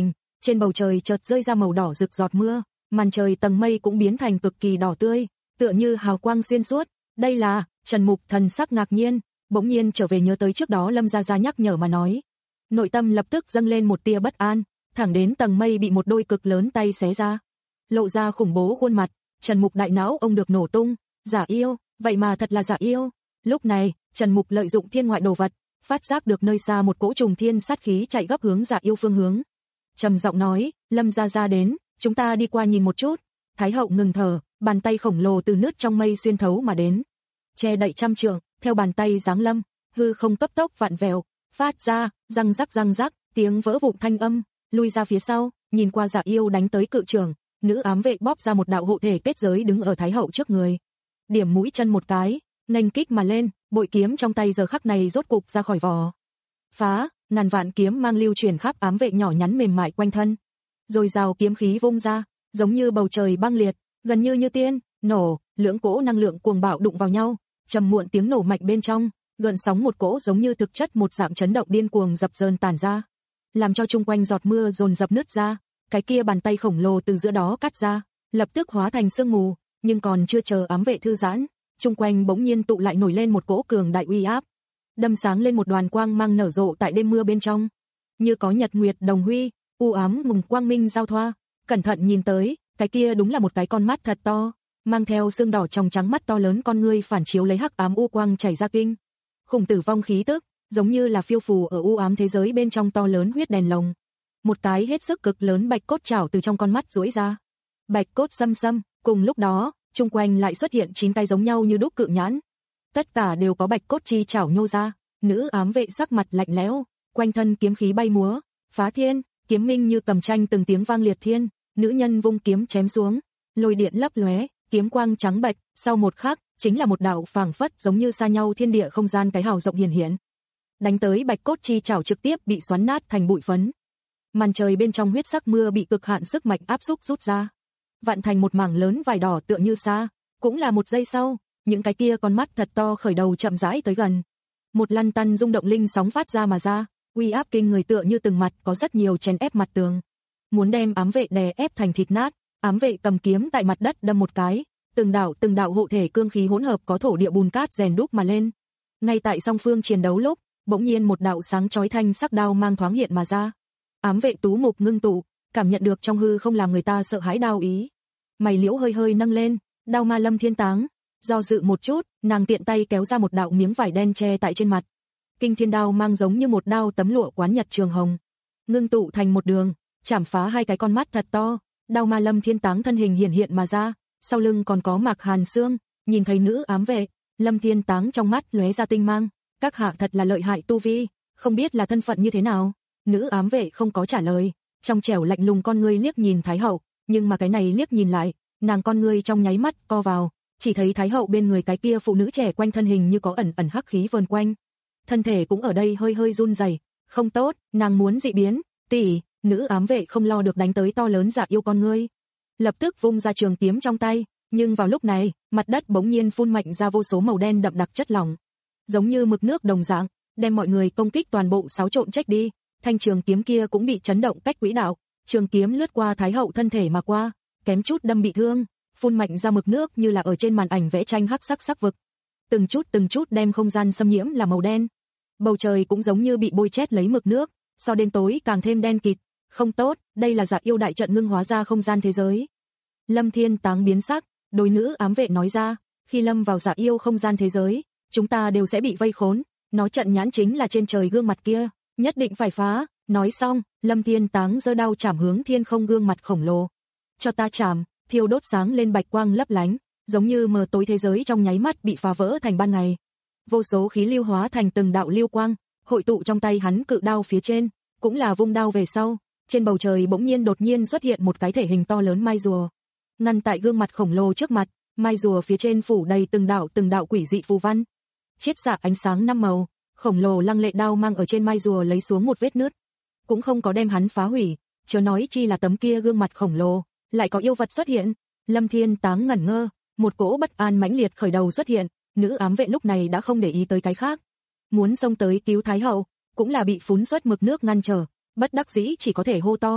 Speaker 2: trên bầu trời chợt rơi ra màu đỏ rực giọt mưa, màn trời tầng mây cũng biến thành cực kỳ đỏ tươi, tựa như hào quang xuyên suốt. Đây là, Trần Mục thần sắc ngạc nhiên, bỗng nhiên trở về nhớ tới trước đó Lâm Gia Gia nhắc nhở mà nói. Nội tâm lập tức dâng lên một tia bất an, thẳng đến tầng mây bị một đôi cực lớn tay xé ra, lộ ra khủng bố khuôn mặt. Trần Mục đại não ông được nổ tung, giả yêu, vậy mà thật là giả yêu. Lúc này, Trần Mục lợi dụng thiên ngoại đồ vật, phát giác được nơi xa một cỗ trùng thiên sát khí chạy gấp hướng giả yêu phương hướng. Trầm giọng nói, Lâm Gia Gia đến, chúng ta đi qua nhìn một chút. Thái hậu ngừng thở, bàn tay khổng lồ từ nứt trong mây xuyên thấu mà đến, che đậy trăm trượng, theo bàn tay giáng lâm, hư không cấp tốc vặn vẹo, phát ra răng rắc răng rắc, tiếng vỡ vụn thanh âm, lui ra phía sau, nhìn qua giả yêu đánh tới cự trường, nữ ám vệ bóp ra một đạo hộ thể kết giới đứng ở Thái hậu trước người, điểm mũi chân một cái, nghênh kích mà lên, bội kiếm trong tay giờ khắc này rốt cục ra khỏi vỏ. Phá, ngàn vạn kiếm mang lưu chuyển khắp ám vệ nhỏ nhắn mềm mại quanh thân, rồi rào kiếm khí vung ra, giống như bầu trời băng liệt, gần như như tiên, nổ, lưỡng cỗ năng lượng cuồng bạo đụng vào nhau, trầm muộn tiếng nổ mạnh bên trong, gợn sóng một cỗ giống như thực chất một dạng chấn động điên cuồng dập dờn tản ra, làm cho chung quanh giọt mưa dồn dập nứt ra, cái kia bàn tay khổng lồ từ giữa đó cắt ra, lập tức hóa thành sương mù, nhưng còn chưa chờ ám vệ thư giãn, chung quanh bỗng nhiên tụ lại nổi lên một cỗ cường đại uy áp, đâm sáng lên một đoàn quang mang nở rộ tại đêm mưa bên trong, như có nhật nguyệt đồng huy, u ám mùng quang minh giao thoa, cẩn thận nhìn tới, cái kia đúng là một cái con mắt thật to, mang theo xương đỏ trong trắng mắt to lớn con ngươi phản chiếu lấy hắc ám u quang chảy ra kinh khủng tử vong khí tức, giống như là phiêu phù ở u ám thế giới bên trong to lớn huyết đèn lồng. Một cái hết sức cực lớn bạch cốt chảo từ trong con mắt duỗi ra. Bạch cốt xâm xâm, cùng lúc đó, chung quanh lại xuất hiện chín cái giống nhau như đúc cự nhãn. Tất cả đều có bạch cốt chi chảo nhô ra, nữ ám vệ sắc mặt lạnh lẽo, quanh thân kiếm khí bay múa, phá thiên, kiếm minh như cầm tranh từng tiếng vang liệt thiên, nữ nhân vung kiếm chém xuống, lôi điện lấp lóe, kiếm quang trắng bạch, sau một khắc, chính là một đạo phảng phất giống như xa nhau thiên địa không gian cái hào rộng hiển hiện. Đánh tới bạch cốt chi chảo trực tiếp bị xoắn nát thành bụi phấn. Màn trời bên trong huyết sắc mưa bị cực hạn sức mạnh áp xúc rút ra, vặn thành một mảng lớn vải đỏ tựa như xa, cũng là một giây sau, những cái kia con mắt thật to khởi đầu chậm rãi tới gần. Một lăn tăn rung động linh sóng phát ra mà ra, uy áp kinh người tựa như từng mặt có rất nhiều chèn ép mặt tường. Muốn đem ám vệ đè ép thành thịt nát, ám vệ cầm kiếm tại mặt đất đâm một cái, từng đạo từng đạo hộ thể cương khí hỗn hợp có thổ địa bùn cát rèn đúc mà lên. Ngay tại song phương chiến đấu lúc, bỗng nhiên một đạo sáng chói thanh sắc đao mang thoáng hiện mà ra. Ám vệ tú mục ngưng tụ, cảm nhận được trong hư không làm người ta sợ hãi đao ý. Mày liễu hơi hơi nâng lên, đao ma lâm thiên táng, do dự một chút, nàng tiện tay kéo ra một đạo miếng vải đen che tại trên mặt. Kinh thiên đao mang giống như một đao tấm lụa quán nhật trường hồng, ngưng tụ thành một đường, chảm phá hai cái con mắt thật to. Đao ma lâm thiên táng thân hình hiển hiện mà ra, sau lưng còn có Mạc Hàn Sương, nhìn thấy nữ ám vệ, Lâm Thiên Táng trong mắt lóe ra tinh mang, các hạ thật là lợi hại tu vi, không biết là thân phận như thế nào. Nữ ám vệ không có trả lời, trong trẻo lạnh lùng con ngươi liếc nhìn Thái hậu, nhưng mà cái này liếc nhìn lại, nàng con ngươi trong nháy mắt co vào, chỉ thấy Thái hậu bên người cái kia phụ nữ trẻ quanh thân hình như có ẩn ẩn hắc khí vờn quanh, thân thể cũng ở đây hơi hơi run rẩy, không tốt, nàng muốn dị biến, tỷ. Nữ ám vệ không lo được đánh tới to lớn dạ yêu con ngươi, lập tức vung ra trường kiếm trong tay, nhưng vào lúc này, mặt đất bỗng nhiên phun mạnh ra vô số màu đen đậm đặc chất lỏng, giống như mực nước đồng dạng, đem mọi người công kích toàn bộ xáo trộn trách đi. Thanh trường kiếm kia cũng bị chấn động cách quỹ đạo, trường kiếm lướt qua Thái hậu thân thể mà qua, kém chút đâm bị thương, phun mạnh ra mực nước như là ở trên màn ảnh vẽ tranh hắc sắc sắc vực, từng chút từng chút đem không gian xâm nhiễm là màu đen. Bầu trời cũng giống như bị bôi chét lấy mực nước, so đêm tối càng thêm đen kịt. Không tốt, đây là dạ yêu đại trận ngưng hóa ra không gian thế giới. Lâm Thiên Táng biến sắc, đối nữ ám vệ nói ra, khi lâm vào dạ yêu không gian thế giới, chúng ta đều sẽ bị vây khốn, nó trận nhãn chính là trên trời gương mặt kia, nhất định phải phá. Nói xong, Lâm Thiên Táng giơ đao chảm hướng thiên không gương mặt khổng lồ. Cho ta chảm, thiêu đốt sáng lên bạch quang lấp lánh, giống như mờ tối thế giới trong nháy mắt bị phá vỡ thành ban ngày. Vô số khí lưu hóa thành từng đạo lưu quang, hội tụ trong tay hắn cự đao phía trên, cũng là vung đao về sau. Trên bầu trời bỗng nhiên đột nhiên xuất hiện một cái thể hình to lớn mai rùa, ngăn tại gương mặt khổng lồ trước mặt, mai rùa phía trên phủ đầy từng đạo từng đạo quỷ dị phù văn, chiết xạ ánh sáng năm màu, khổng lồ lăng lệ đao mang ở trên mai rùa lấy xuống một vết nứt, cũng không có đem hắn phá hủy, chớ nói chi là tấm kia gương mặt khổng lồ, lại có yêu vật xuất hiện. Lâm Thiên Táng ngẩn ngơ, một cỗ bất an mãnh liệt khởi đầu xuất hiện, nữ ám vệ lúc này đã không để ý tới cái khác, muốn xông tới cứu Thái hậu, cũng là bị phún xuất mực nước ngăn trở. Bất đắc dĩ chỉ có thể hô to,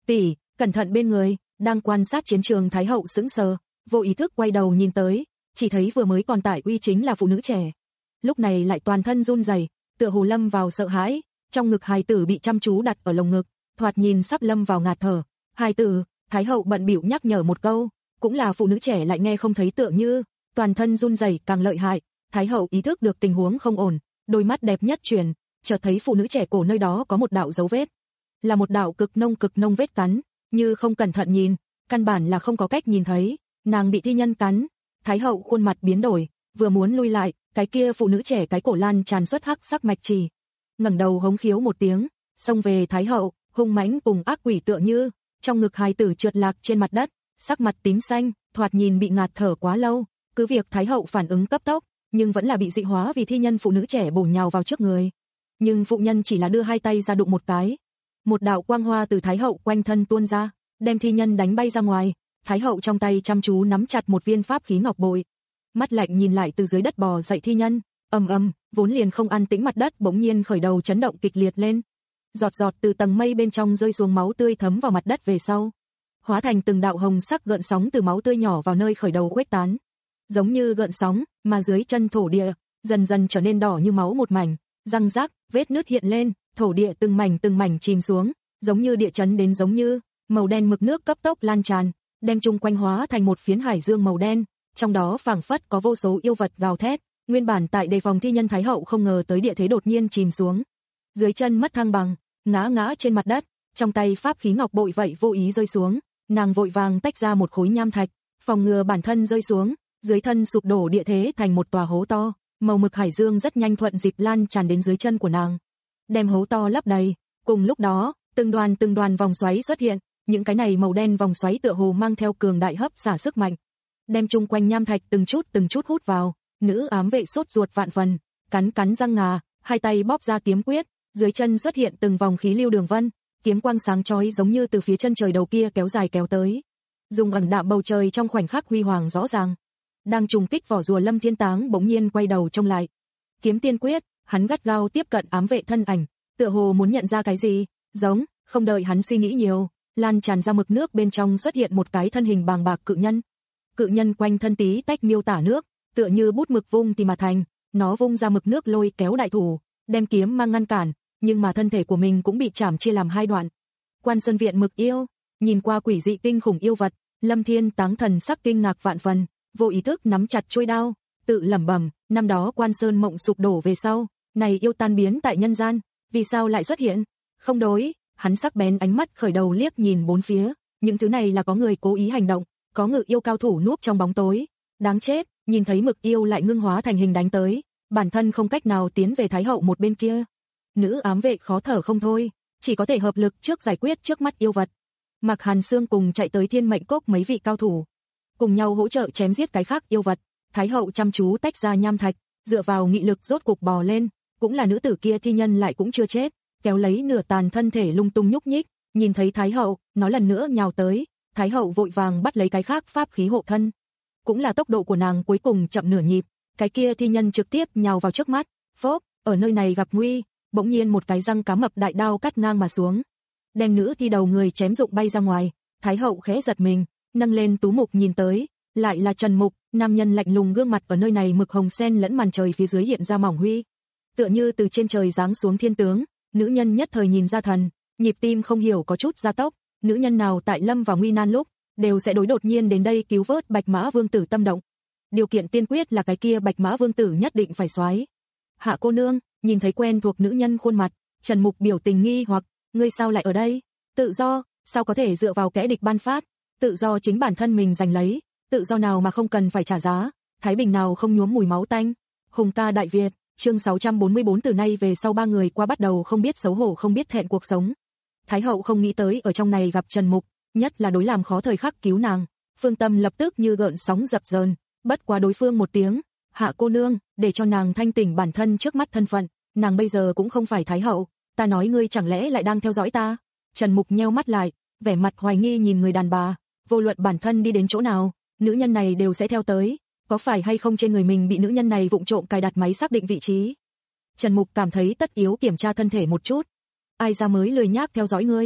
Speaker 2: tỷ, cẩn thận bên người. Đang quan sát chiến trường Thái hậu sững sờ, vô ý thức quay đầu nhìn tới, chỉ thấy vừa mới còn tải uy chính là phụ nữ trẻ. Lúc này lại toàn thân run rẩy, tựa hồ lâm vào sợ hãi, trong ngực hài tử bị chăm chú đặt ở lồng ngực, thoạt nhìn sắp lâm vào ngạt thở. Hài tử, Thái hậu bận bịu nhắc nhở một câu, cũng là phụ nữ trẻ lại nghe không thấy tựa như, toàn thân run rẩy càng lợi hại. Thái hậu ý thức được tình huống không ổn, đôi mắt đẹp nhất chuyển, chợt thấy phụ nữ trẻ cổ nơi đó có một đạo dấu vết, là một đạo cực nông cực nông vết cắn, như không cẩn thận nhìn, căn bản là không có cách nhìn thấy, nàng bị thi nhân cắn. Thái hậu khuôn mặt biến đổi, vừa muốn lui lại, cái kia phụ nữ trẻ cái cổ lan tràn xuất hắc sắc mạch chỉ, ngẩng đầu hống khiếu một tiếng, xông về Thái hậu, hung mãnh cùng ác quỷ tựa như, trong ngực hài tử trượt lạc trên mặt đất, sắc mặt tím xanh, thoạt nhìn bị ngạt thở quá lâu, cứ việc Thái hậu phản ứng cấp tốc, nhưng vẫn là bị dị hóa vì thi nhân phụ nữ trẻ bổ nhào vào trước người. Nhưng phụ nhân chỉ là đưa hai tay ra đụng một cái, một đạo quang hoa từ Thái hậu quanh thân tuôn ra, đem thi nhân đánh bay ra ngoài. Thái hậu trong tay chăm chú nắm chặt một viên pháp khí ngọc bội, mắt lạnh nhìn lại từ dưới đất bò dậy thi nhân, ầm ầm, vốn liền không an tĩnh mặt đất bỗng nhiên khởi đầu chấn động kịch liệt lên. Giọt giọt từ tầng mây bên trong rơi xuống máu tươi thấm vào mặt đất về sau, hóa thành từng đạo hồng sắc gợn sóng từ máu tươi nhỏ vào nơi khởi đầu khuếch tán. Giống như gợn sóng, mà dưới chân thổ địa dần dần trở nên đỏ như máu một mảnh, răng rác, vết nứt hiện lên, thổ địa từng mảnh từng mảnh chìm xuống, giống như địa chấn đến giống như, màu đen mực nước cấp tốc lan tràn, đem chung quanh hóa thành một phiến hải dương màu đen, trong đó phảng phất có vô số yêu vật gào thét, nguyên bản tại đề phòng thi nhân Thái hậu không ngờ tới địa thế đột nhiên chìm xuống. Dưới chân mất thăng bằng, ngã ngã trên mặt đất, trong tay pháp khí ngọc bội vậy vô ý rơi xuống, nàng vội vàng tách ra một khối nham thạch, phòng ngừa bản thân rơi xuống, dưới thân sụp đổ địa thế thành một tòa hố to, màu mực hải dương rất nhanh thuận dịp lan tràn đến dưới chân của nàng, đem hố to lấp đầy. Cùng lúc đó, từng đoàn từng đoàn vòng xoáy xuất hiện, những cái này màu đen vòng xoáy tựa hồ mang theo cường đại hấp xả sức mạnh, đem chung quanh nham thạch từng chút từng chút hút vào. Nữ ám vệ sốt ruột vạn phần, cắn cắn răng ngà, hai tay bóp ra kiếm quyết, dưới chân xuất hiện từng vòng khí lưu đường vân, kiếm quang sáng chói giống như từ phía chân trời đầu kia kéo dài kéo tới, dùng ẩn đạm bầu trời trong khoảnh khắc huy hoàng rõ ràng. Đang trùng kích vỏ rùa Lâm Thiên Táng bỗng nhiên quay đầu trông lại, kiếm tiên quyết, hắn gắt gao tiếp cận ám vệ thân ảnh, tựa hồ muốn nhận ra cái gì, giống, không đợi hắn suy nghĩ nhiều, lan tràn ra mực nước bên trong xuất hiện một cái thân hình bàng bạc cự nhân. Cự nhân quanh thân tí tách miêu tả nước, tựa như bút mực vung thì mà thành, nó vung ra mực nước lôi kéo đại thủ, đem kiếm mang ngăn cản, nhưng mà thân thể của mình cũng bị chảm chia làm hai đoạn. Quan Sơn viện mực yêu, nhìn qua quỷ dị kinh khủng yêu vật, Lâm Thiên Táng thần sắc kinh ngạc vạn phần, vô ý thức nắm chặt chuôi đao, tự lẩm bẩm, năm đó Quan Sơn mộng sụp đổ về sau, này yêu tan biến tại nhân gian, vì sao lại xuất hiện? Không đối, hắn sắc bén ánh mắt khởi đầu liếc nhìn bốn phía, những thứ này là có người cố ý hành động, có ngự yêu cao thủ núp trong bóng tối. Đáng chết, nhìn thấy mực yêu lại ngưng hóa thành hình đánh tới, bản thân không cách nào tiến về Thái hậu một bên kia. Nữ ám vệ khó thở không thôi, chỉ có thể hợp lực trước giải quyết trước mắt yêu vật. Mạc Hàn Sương cùng chạy tới Thiên Mệnh Cốc mấy vị cao thủ, cùng nhau hỗ trợ chém giết cái khác yêu vật. Thái hậu chăm chú tách ra nham thạch, dựa vào nghị lực rốt cục bò lên, cũng là nữ tử kia thi nhân lại cũng chưa chết, kéo lấy nửa tàn thân thể lung tung nhúc nhích, nhìn thấy Thái hậu, nó lần nữa nhào tới, Thái hậu vội vàng bắt lấy cái khác pháp khí hộ thân. Cũng là tốc độ của nàng cuối cùng chậm nửa nhịp, cái kia thi nhân trực tiếp nhào vào trước mắt, phốp, ở nơi này gặp nguy, bỗng nhiên một cái răng cá mập đại đao cắt ngang mà xuống, đem nữ thi đầu người chém rụng bay ra ngoài. Thái hậu khẽ giật mình, nâng lên tú mục nhìn tới, lại là Trần Mục, nam nhân lạnh lùng gương mặt ở nơi này mực hồng sen lẫn màn trời phía dưới hiện ra mỏng huy, tựa như từ trên trời giáng xuống thiên tướng. Nữ nhân nhất thời nhìn ra thần, nhịp tim không hiểu có chút gia tốc, nữ nhân nào tại lâm vào nguy nan lúc, đều sẽ đối đột nhiên đến đây cứu vớt Bạch Mã Vương tử tâm động. Điều kiện tiên quyết là cái kia Bạch Mã Vương tử nhất định phải soái. Hạ cô nương, nhìn thấy quen thuộc nữ nhân khuôn mặt, Trần Mục biểu tình nghi hoặc, ngươi sao lại ở đây? Tự do, sao có thể dựa vào kẻ địch ban phát? Tự do chính bản thân mình giành lấy, tự do nào mà không cần phải trả giá, thái bình nào không nhuốm mùi máu tanh. Hùng ca Đại Việt, chương sáu trăm bốn mươi bốn từ nay về sau ba người qua bắt đầu không biết xấu hổ không biết thẹn cuộc sống. Thái hậu không nghĩ tới ở trong này gặp Trần Mục, nhất là đối làm khó thời khắc cứu nàng, phương tâm lập tức như gợn sóng dập dờn, bất quá đối phương một tiếng, hạ cô nương, để cho nàng thanh tỉnh bản thân trước mắt thân phận, nàng bây giờ cũng không phải Thái hậu, ta nói ngươi chẳng lẽ lại đang theo dõi ta? Trần Mục nheo mắt lại, vẻ mặt hoài nghi nhìn người đàn bà, vô luận bản thân đi đến chỗ nào, nữ nhân này đều sẽ theo tới, có phải hay không trên người mình bị nữ nhân này vụng trộm cài đặt máy xác định vị trí? Trần Mục cảm thấy tất yếu kiểm tra thân thể một chút. Ai ra mới lười nhác theo dõi ngươi?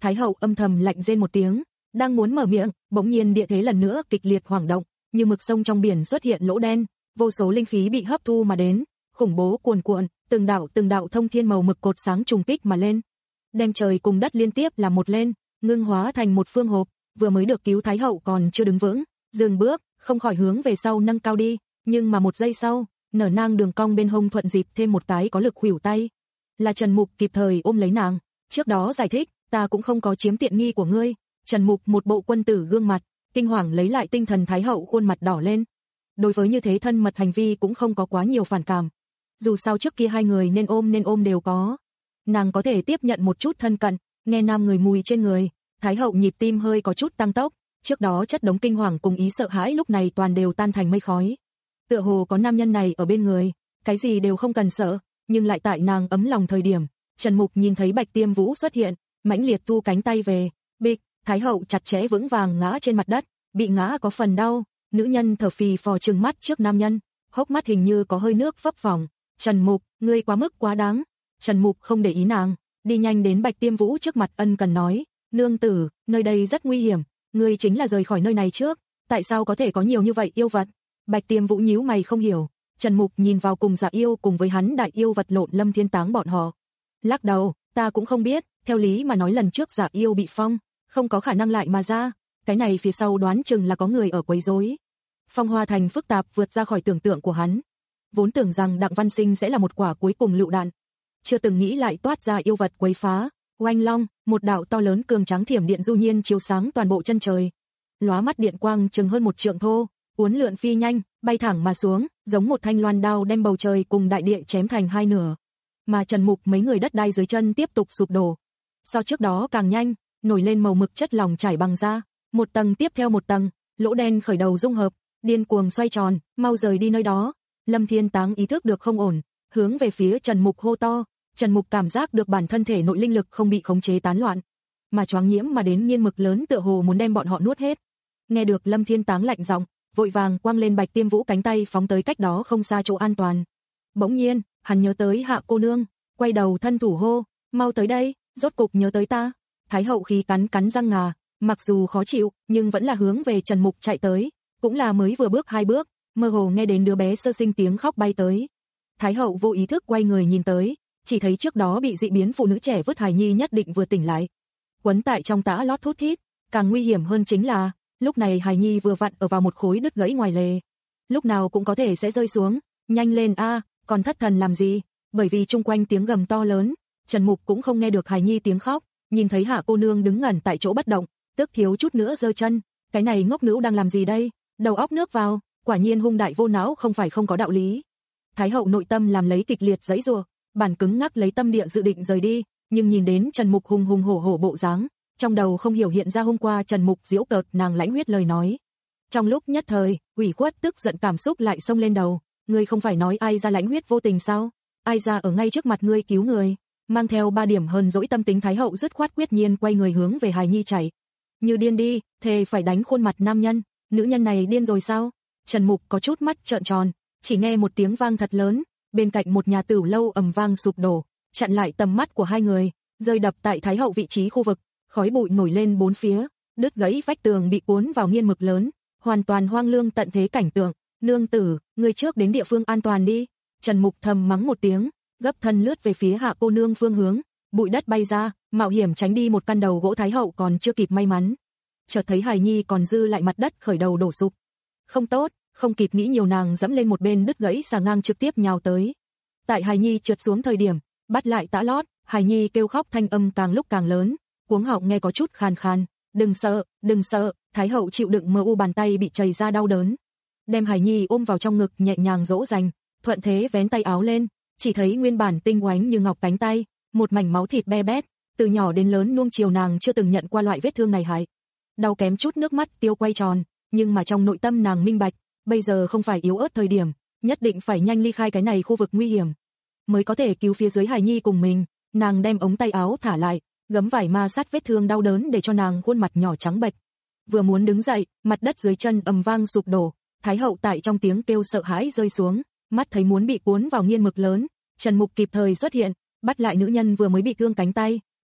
Speaker 2: Thái hậu âm thầm lạnh rên một tiếng, đang muốn mở miệng, bỗng nhiên địa thế lần nữa kịch liệt hoảng động, như mực sông trong biển xuất hiện lỗ đen, vô số linh khí bị hấp thu mà đến, khủng bố cuồn cuộn, từng đạo từng đạo thông thiên màu mực cột sáng trùng kích mà lên, đem trời cùng đất liên tiếp làm một lên, ngưng hóa thành một phương hộp, vừa mới được cứu Thái hậu còn chưa đứng vững, dừng bước, không khỏi hướng về sau nâng cao đi, nhưng mà một giây sau, nở nang đường cong bên hông thuận dịp thêm một cái có lực khuỷu tay. Là Trần Mục kịp thời ôm lấy nàng, trước đó giải thích, ta cũng không có chiếm tiện nghi của ngươi. Trần Mục một bộ quân tử gương mặt, kinh hoàng lấy lại tinh thần, Thái hậu khuôn mặt đỏ lên. Đối với như thế thân mật hành vi cũng không có quá nhiều phản cảm. Dù sao trước kia hai người nên ôm nên ôm đều có. Nàng có thể tiếp nhận một chút thân cận, nghe nam người mùi trên người, Thái hậu nhịp tim hơi có chút tăng tốc, trước đó chất đống kinh hoàng cùng ý sợ hãi lúc này toàn đều tan thành mây khói. Tựa hồ có nam nhân này ở bên người, cái gì đều không cần sợ, nhưng lại tại nàng ấm lòng thời điểm, Trần Mục nhìn thấy Bạch Tiêm Vũ xuất hiện, mãnh liệt thu cánh tay về, bịch, Thái hậu chặt chẽ vững vàng ngã trên mặt đất, bị ngã có phần đau, nữ nhân thở phì phò trừng mắt trước nam nhân, hốc mắt hình như có hơi nước phấp phồng. Trần Mục, ngươi quá mức quá đáng. Trần Mục không để ý nàng, đi nhanh đến Bạch Tiêm Vũ trước mặt ân cần nói, nương tử, nơi đây rất nguy hiểm, ngươi chính là rời khỏi nơi này trước, tại sao có thể có nhiều như vậy yêu vật? Bạch Tiêm Vũ nhíu mày không hiểu, Trần Mục nhìn vào cùng Dạ Yêu cùng với hắn đại yêu vật lộn Lâm Thiên Táng bọn họ. Lắc đầu, ta cũng không biết, theo lý mà nói lần trước Dạ Yêu bị phong, không có khả năng lại mà ra, cái này phía sau đoán chừng là có người ở quấy rối. Phong Hoa Thành phức tạp vượt ra khỏi tưởng tượng của hắn. Vốn tưởng rằng Đặng Văn Sinh sẽ là một quả cuối cùng lựu đạn, chưa từng nghĩ lại toát ra yêu vật quấy phá. Oanh long, một đạo to lớn cường tráng thiểm điện du nhiên chiếu sáng toàn bộ chân trời. Lóa mắt điện quang chừng hơn một trượng thô, uốn lượn phi nhanh, bay thẳng mà xuống, giống một thanh loan đao đem bầu trời cùng đại địa chém thành hai nửa. Mà Trần Mục mấy người đất đai dưới chân tiếp tục sụp đổ. Sau trước đó càng nhanh, nổi lên màu mực chất lỏng chảy bằng ra, một tầng tiếp theo một tầng, lỗ đen khởi đầu dung hợp, điên cuồng xoay tròn, mau rời đi nơi đó. Lâm Thiên Táng ý thức được không ổn, hướng về phía Trần Mục hô to. Trần Mục cảm giác được bản thân thể nội linh lực không bị khống chế tán loạn, mà choáng nhiễm mà đến nghiên mực lớn tựa hồ muốn đem bọn họ nuốt hết. Nghe được Lâm Thiên Táng lạnh giọng, vội vàng quăng lên Bạch Tiêm Vũ cánh tay phóng tới cách đó không xa chỗ an toàn. Bỗng nhiên, hắn nhớ tới Hạ cô nương, quay đầu thân thủ hô, mau tới đây, rốt cục nhớ tới ta. Thái hậu khí cắn cắn răng ngà, mặc dù khó chịu, nhưng vẫn là hướng về Trần Mục chạy tới, cũng là mới vừa bước hai bước, mơ hồ nghe đến đứa bé sơ sinh tiếng khóc bay tới. Thái hậu vô ý thức quay người nhìn tới, chỉ thấy trước đó bị dị biến phụ nữ trẻ vứt hài nhi nhất định vừa tỉnh lại, quấn tại trong tã lót thút thít. Càng nguy hiểm hơn chính là, lúc này hài nhi vừa vặn ở vào một khối đứt gãy ngoài lề, lúc nào cũng có thể sẽ rơi xuống. Nhanh lên a, còn thất thần làm gì? Bởi vì chung quanh tiếng gầm to lớn, Trần Mục cũng không nghe được hài nhi tiếng khóc, nhìn thấy Hạ cô nương đứng ngẩn tại chỗ bất động, tức thiếu chút nữa giơ chân, cái này ngốc nữ đang làm gì đây? Đầu óc nước vào, quả nhiên hung đại vô não không phải không có đạo lý. Thái hậu nội tâm làm lấy kịch liệt giãy giụa, bản cứng ngắc lấy tâm địa dự định rời đi, nhưng nhìn đến Trần Mục hùng hùng hổ hổ bộ dáng, trong đầu không hiểu hiện ra hôm qua Trần Mục giễu cợt nàng lãnh huyết lời nói. Trong lúc nhất thời, ủy khuất tức giận cảm xúc lại xông lên đầu, ngươi không phải nói ai ra lãnh huyết vô tình sao? Ai ra ở ngay trước mặt ngươi cứu người? Mang theo ba điểm hờn dỗi tâm tính Thái hậu dứt khoát quyết nhiên quay người hướng về hài nhi chạy. Như điên đi, thề phải đánh khuôn mặt nam nhân, nữ nhân này điên rồi sao? Trần Mục có chút mắt trợn tròn, chỉ nghe một tiếng vang thật lớn, bên cạnh một nhà tửu lâu ầm vang sụp đổ, chặn lại tầm mắt của hai người, rơi đập tại Thái hậu vị trí khu vực, khói bụi nổi lên bốn phía, đứt gãy vách tường bị cuốn vào nghiên mực lớn, hoàn toàn hoang lương tận thế cảnh tượng. Nương tử, ngươi trước đến địa phương an toàn đi. Trần Mục thầm mắng một tiếng, gấp thân lướt về phía Hạ cô nương phương hướng, bụi đất bay ra, mạo hiểm tránh đi một căn đầu gỗ. Thái hậu còn chưa kịp may mắn, chợt thấy hài nhi còn dư lại mặt đất khởi đầu đổ sụp. Không tốt, không kịp nghĩ nhiều nàng dẫm lên một bên đứt gãy xà ngang trực tiếp nhào tới. Tại hài nhi trượt xuống thời điểm, bắt lại tã lót, hài nhi kêu khóc thanh âm càng lúc càng lớn, cuống họng nghe có chút khàn khàn. Đừng sợ, đừng sợ. Thái hậu chịu đựng mơ u bàn tay bị chảy ra đau đớn, đem hài nhi ôm vào trong ngực nhẹ nhàng dỗ dành, thuận thế vén tay áo lên, chỉ thấy nguyên bản tinh oánh như ngọc cánh tay, một mảnh máu thịt be bét, từ nhỏ đến lớn nuông chiều nàng chưa từng nhận qua loại vết thương này hại. Đau kém chút nước mắt tiêu quay tròn, nhưng mà trong nội tâm nàng minh bạch, bây giờ không phải yếu ớt thời điểm, nhất định phải nhanh ly khai cái này khu vực nguy hiểm, mới có thể cứu phía dưới hài nhi cùng mình. Nàng đem ống tay áo thả lại, gấm vải ma sát vết thương đau đớn để cho nàng khuôn mặt nhỏ trắng bệch. Vừa muốn đứng dậy, mặt đất dưới chân ầm vang sụp đổ, Thái hậu tại trong tiếng kêu sợ hãi rơi xuống, mắt thấy muốn bị cuốn vào nghiên mực lớn. Trần Mục kịp thời xuất hiện, bắt lại nữ nhân vừa mới bị thương cánh tay,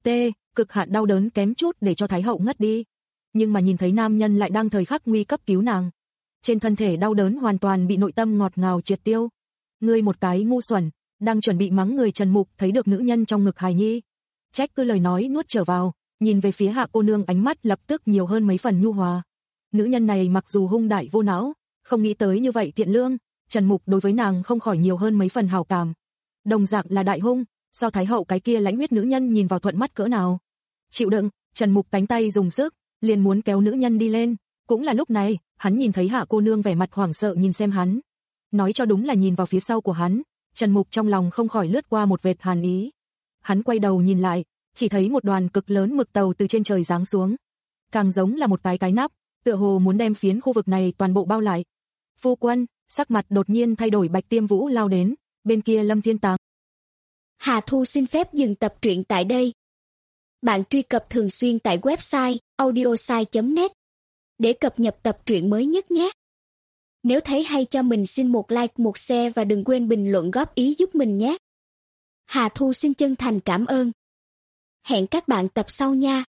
Speaker 2: Tê, cực hạn đau đớn kém chút để cho Thái hậu ngất đi. Nhưng mà nhìn thấy nam nhân lại đang thời khắc nguy cấp cứu nàng. Trên thân thể đau đớn hoàn toàn bị nội tâm ngọt ngào triệt tiêu. Ngươi một cái ngu xuẩn, đang chuẩn bị mắng người Trần Mục thấy được nữ nhân trong ngực hài nhi. Trách cứ lời nói nuốt trở vào, nhìn về phía Hạ cô nương ánh mắt lập tức nhiều hơn mấy phần nhu hòa. Nữ nhân này mặc dù hung đại vô não, không nghĩ tới như vậy thiện lương, Trần Mục đối với nàng không khỏi nhiều hơn mấy phần hảo cảm. Đồng dạng là đại hung, sao Thái hậu cái kia lãnh huyết nữ nhân nhìn vào thuận mắt cỡ nào. Chịu đựng, Trần Mục cánh tay dùng sức, liền muốn kéo nữ nhân đi lên. Cũng là lúc này, hắn nhìn thấy Hạ cô nương vẻ mặt hoảng sợ nhìn xem hắn. Nói cho đúng là nhìn vào phía sau của hắn, Trần Mục trong lòng không khỏi lướt qua một vệt hàn ý. Hắn quay đầu nhìn lại, chỉ thấy một đoàn cực lớn mực tàu từ trên trời giáng xuống. Càng giống là một cái cái nắp, tựa hồ muốn đem phiến khu vực này toàn bộ bao lại. Phu quân, sắc mặt đột nhiên thay đổi Bạch Tiêm Vũ lao đến, bên kia Lâm Thiên Tàng.
Speaker 3: Hà Thu xin phép dừng tập truyện tại đây. Bạn truy cập thường xuyên tại website audiosai chấm net để cập nhật tập truyện mới nhất nhé. Nếu thấy hay cho mình xin một like, một share và đừng quên bình luận góp ý giúp mình nhé. Hà Thu xin chân thành cảm ơn. Hẹn các bạn tập sau nha.